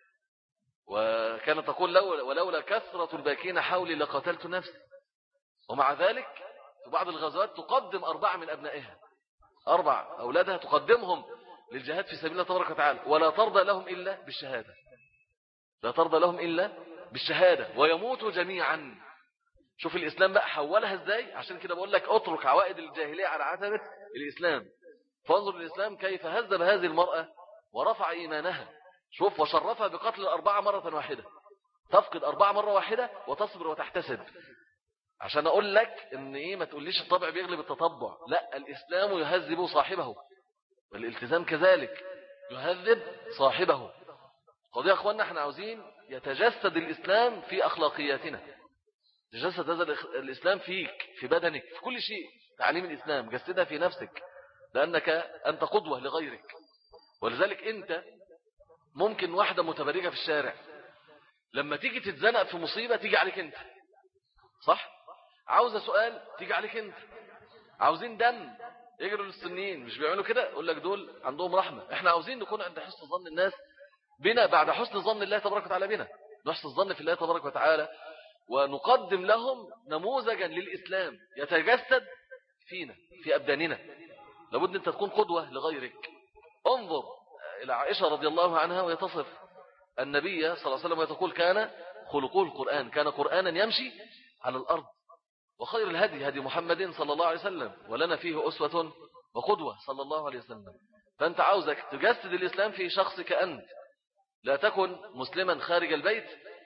وكانت تقول لو ولولا كثرة الباكين حولي لقتلت نفسي. ومع ذلك في بعض الغزوات تقدم أربعة من أبنائها، أربع أولادها تقدمهم للجهاد في سبيل الله تبارك وتعالى، ولا ترضى لهم إلا بالشهادة، لا ترضى لهم إلا بالشهادة ويموتوا جميعا. شوف الإسلام بقى حولها إزاي. عشان كده بقول لك اترك عوائد الجاهلية على عتبة الإسلام. فانظر الإسلام كيف هذب هذه المرأة ورفع إيمانها. شوف وشرفها بقتل الأربعة مرة واحدة، تفقد أربعة مرة واحدة وتصبر وتحتسب. عشان أقول لك إن إيه ما تقوليش الطبع بيغلب التطبع، لا الإسلام يهذب صاحبه، والالتزام كذلك يهذب صاحبه. قضية أخواننا احنا عاوزين يتجسد الإسلام في أخلاقياتنا، تجسد هذا الإسلام فيك في بدنك في كل شيء. تعليم الإسلام جسدها في نفسك لأنك أنت قدوة لغيرك. ولذلك أنت ممكن واحدة متبرجة في الشارع لما تيجي تتزنق في مصيبة تيجي عليك أنت، صح؟ عاوزة سؤال تيجي عليك أنت، عاوزين دم يجروا للسنين مش بيعملوا كده، يقول لك دول عندهم رحمة. احنا عاوزين نكون عند حسن ظن الناس بنا بعد حسن ظن الله تبارك وتعالى بنا، نحسن الظن في الله تبارك وتعالى ونقدم لهم نموذجا للإسلام يتجسد فينا في أبداننا. لابد أن تكون قدوة لغيرك. انظر إلى عائشة رضي الله عنها ويتصف النبي صلى الله عليه وسلم ويتقول كان خلقه القرآن، كان قرآنا يمشي على الأرض، وخير الهدي هدي محمد صلى الله عليه وسلم، ولنا فيه أسوة وقدوة صلى الله عليه وسلم. فأنت عاوزك تجسد الإسلام في شخصك أنت، لا تكن مسلما خارج البيت،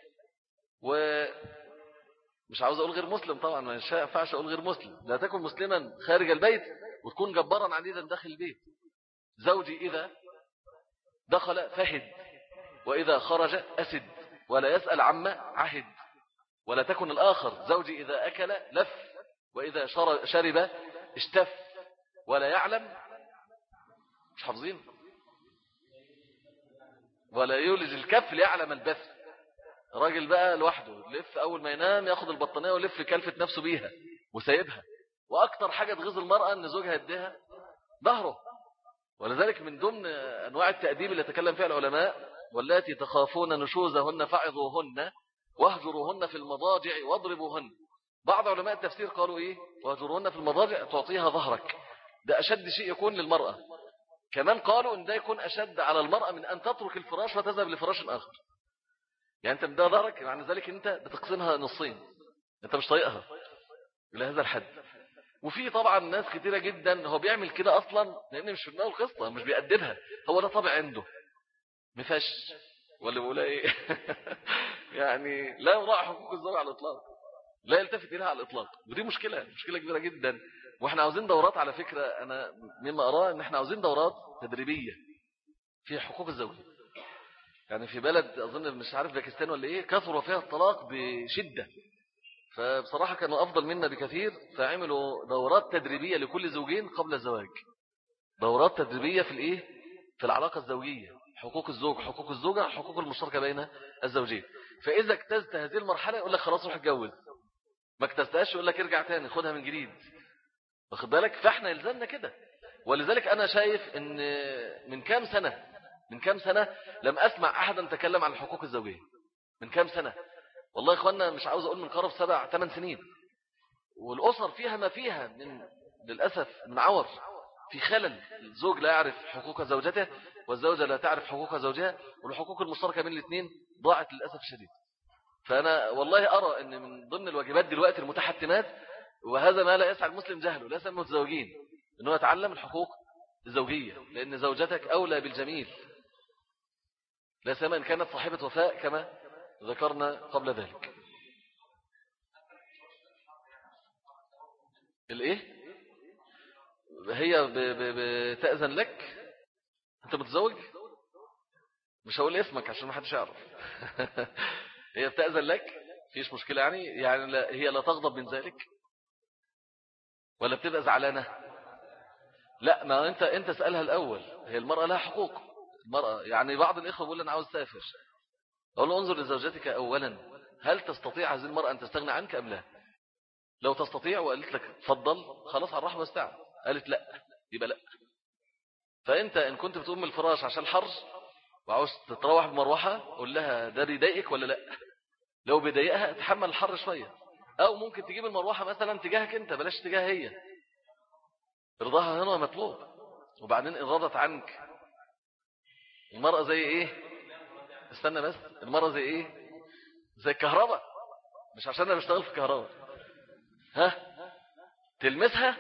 ومش عاوز أقول غير مسلم طبعا ما ينفعش أقول غير مسلم، لا تكن مسلما خارج البيت وتكون جبارا عنيدا داخل البيت. زوجي إذا دخل فهد وإذا خرج أسد ولا يسأل عما عهد. ولا تكن الآخر زوجي إذا أكل لف وإذا شرب اشتف ولا يعلم، مش حافظين، ولا يولج الكف ليعلم البث. راجل بقى لوحده لف أول ما ينام ياخد البطانية ولف كلفة نفسه بيها وسايبها. وأكتر حاجة تغيظ المرأة أن زوجها يديها ظهره. ولذلك من ضمن أنواع التأديب اللي تكلم فيها العلماء واللاتي تخافون نشوزهن فعظوهن واهجروهن في المضاجع واضربوهن. بعض علماء التفسير قالوا إيه واهجروهن في المضاجع تعطيها ظهرك، ده أشد شيء يكون للمرأة. كمان قالوا إن ده يكون أشد على المرأة من أن تترك الفراش وتذهب لفراش آخر. يعني أنت مدى ظهرك يعني ذلك أنت بتقسمها نصين، أنت مش طايقها إلى هذا الحد. وفي طبعا ناس كتيرة جدا هو بيعمل كده أصلا لأن مش في دماغه القصة، مش بيأدبها، هو ده طبع عنده مفش ولا بيقولها إيه يعني لا يراعي حقوق الزوج على الإطلاق، لا يلتفت إليها على الإطلاق. ودي مشكلة مشكلة كبيرة جدا. وإحنا عاوزين دورات، على فكرة أنا مما أراه إن إحنا عاوزين دورات تدريبية في حقوق الزوج. يعني في بلد أظن مش عارف باكستان ولا إيه كثروا فيها الطلاق بشدة. فبصراحة كانوا أفضل منا بكثير، فعملوا دورات تدريبية لكل زوجين قبل الزواج. دورات تدريبية في الإيه؟ في العلاقة الزوجية، حقوق الزوج، حقوق الزوجة، حقوق المشتركة بين الزوجين. فإذا اجتزت هذه المرحلة يقول لك خلاص روح اتجوز، ما اجتزتهاش يقول لك ارجع تاني خدها من جديد. واخد بالك؟ فاحنا يلزمنا كده. ولذلك أنا شايف إن من كام سنة من كام سنة لم أسمع أحدا تكلم عن الحقوق الزوجية. من كام سنة والله يا إخوانا، مش عاوز أقول من قرب سبع ثمان سنين، والأسر فيها ما فيها من للأسف من عور، في خلل. الزوج لا يعرف حقوق زوجته، والزوجة لا تعرف حقوق زوجها، والحقوق المشتركة بين الاثنين ضاعت للأسف الشديد. فأنا والله أرى أن من ضمن الواجبات دلوقتي المتحتمات، وهذا ما لا يسعى المسلم جهله، لا يسمى متزوجين، أنه يتعلم الحقوق الزوجية، لأن زوجتك أولى بالجميل، لا سيما إن كانت صاحبة وفاء كما ذكرنا قبل ذلك. الإيه؟ هي بتأذن لك؟ أنت متزوج؟ مش هقول اسمك عشان ما حدش يعرف. هي بتأذن لك؟ فيش مشكلة يعني؟ يعني لا هي لا تغضب من ذلك ولا بتبقى زعلانة؟ لا، ما أنت أنت اسألها الأول. هي المرأة لها حقوق. المرأة يعني بعض الإخوة بيقول أنا عاوز أسافر، أقول له انظر لزوجتك أولا، هل تستطيع هذه المرأة أن تستغنى عنك أم لا؟ لو تستطيع وقالت لك تفضل، خلاص على الرحمة والسعة. قالت لا، يبقى لا. فأنت إن كنت بتقوم من الفراش عشان الحر وعاوز تتروح بمروحة، قول لها ده بيضايقك ولا لا. لو بيضايقها تحمل الحر شوية، أو ممكن تجيب المروحة مثلا تجاهك أنت، بلاش تجاه هي. رضاها هنا مطلوب. وبعدين إن رضت عنك، المرأة زي إيه؟ استنى بس، المرأة زي إيه؟ زي الكهرباء. مش عشان أنا بشتغل في الكهرباء، ها تلمسها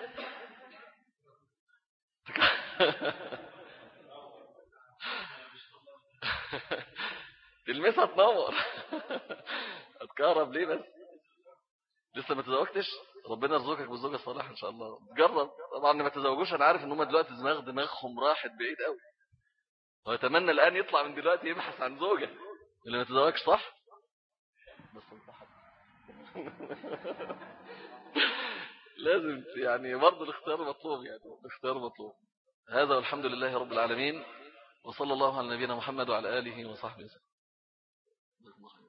تلمسها تنور. هتكهرب ليه بس؟ لسه ما تزوجتش؟ ربنا يرزقك بالزوجة الصالحة ان شاء الله. جرب. طبعا ما تزوجوش، انا عارف ان هم دلوقتي دماغ دماغهم راحت بعيد قوي، واتمنى الان يطلع من دلوقتي يبحث عن زوجة اللي ما تزوجش. صح بس لازم يعني برضه الاختيار مطلوب، يعني الاختيار مطلوب. هذا والحمد لله رب العالمين، وصلى الله على نبينا محمد وعلى آله وصحبه وسلم.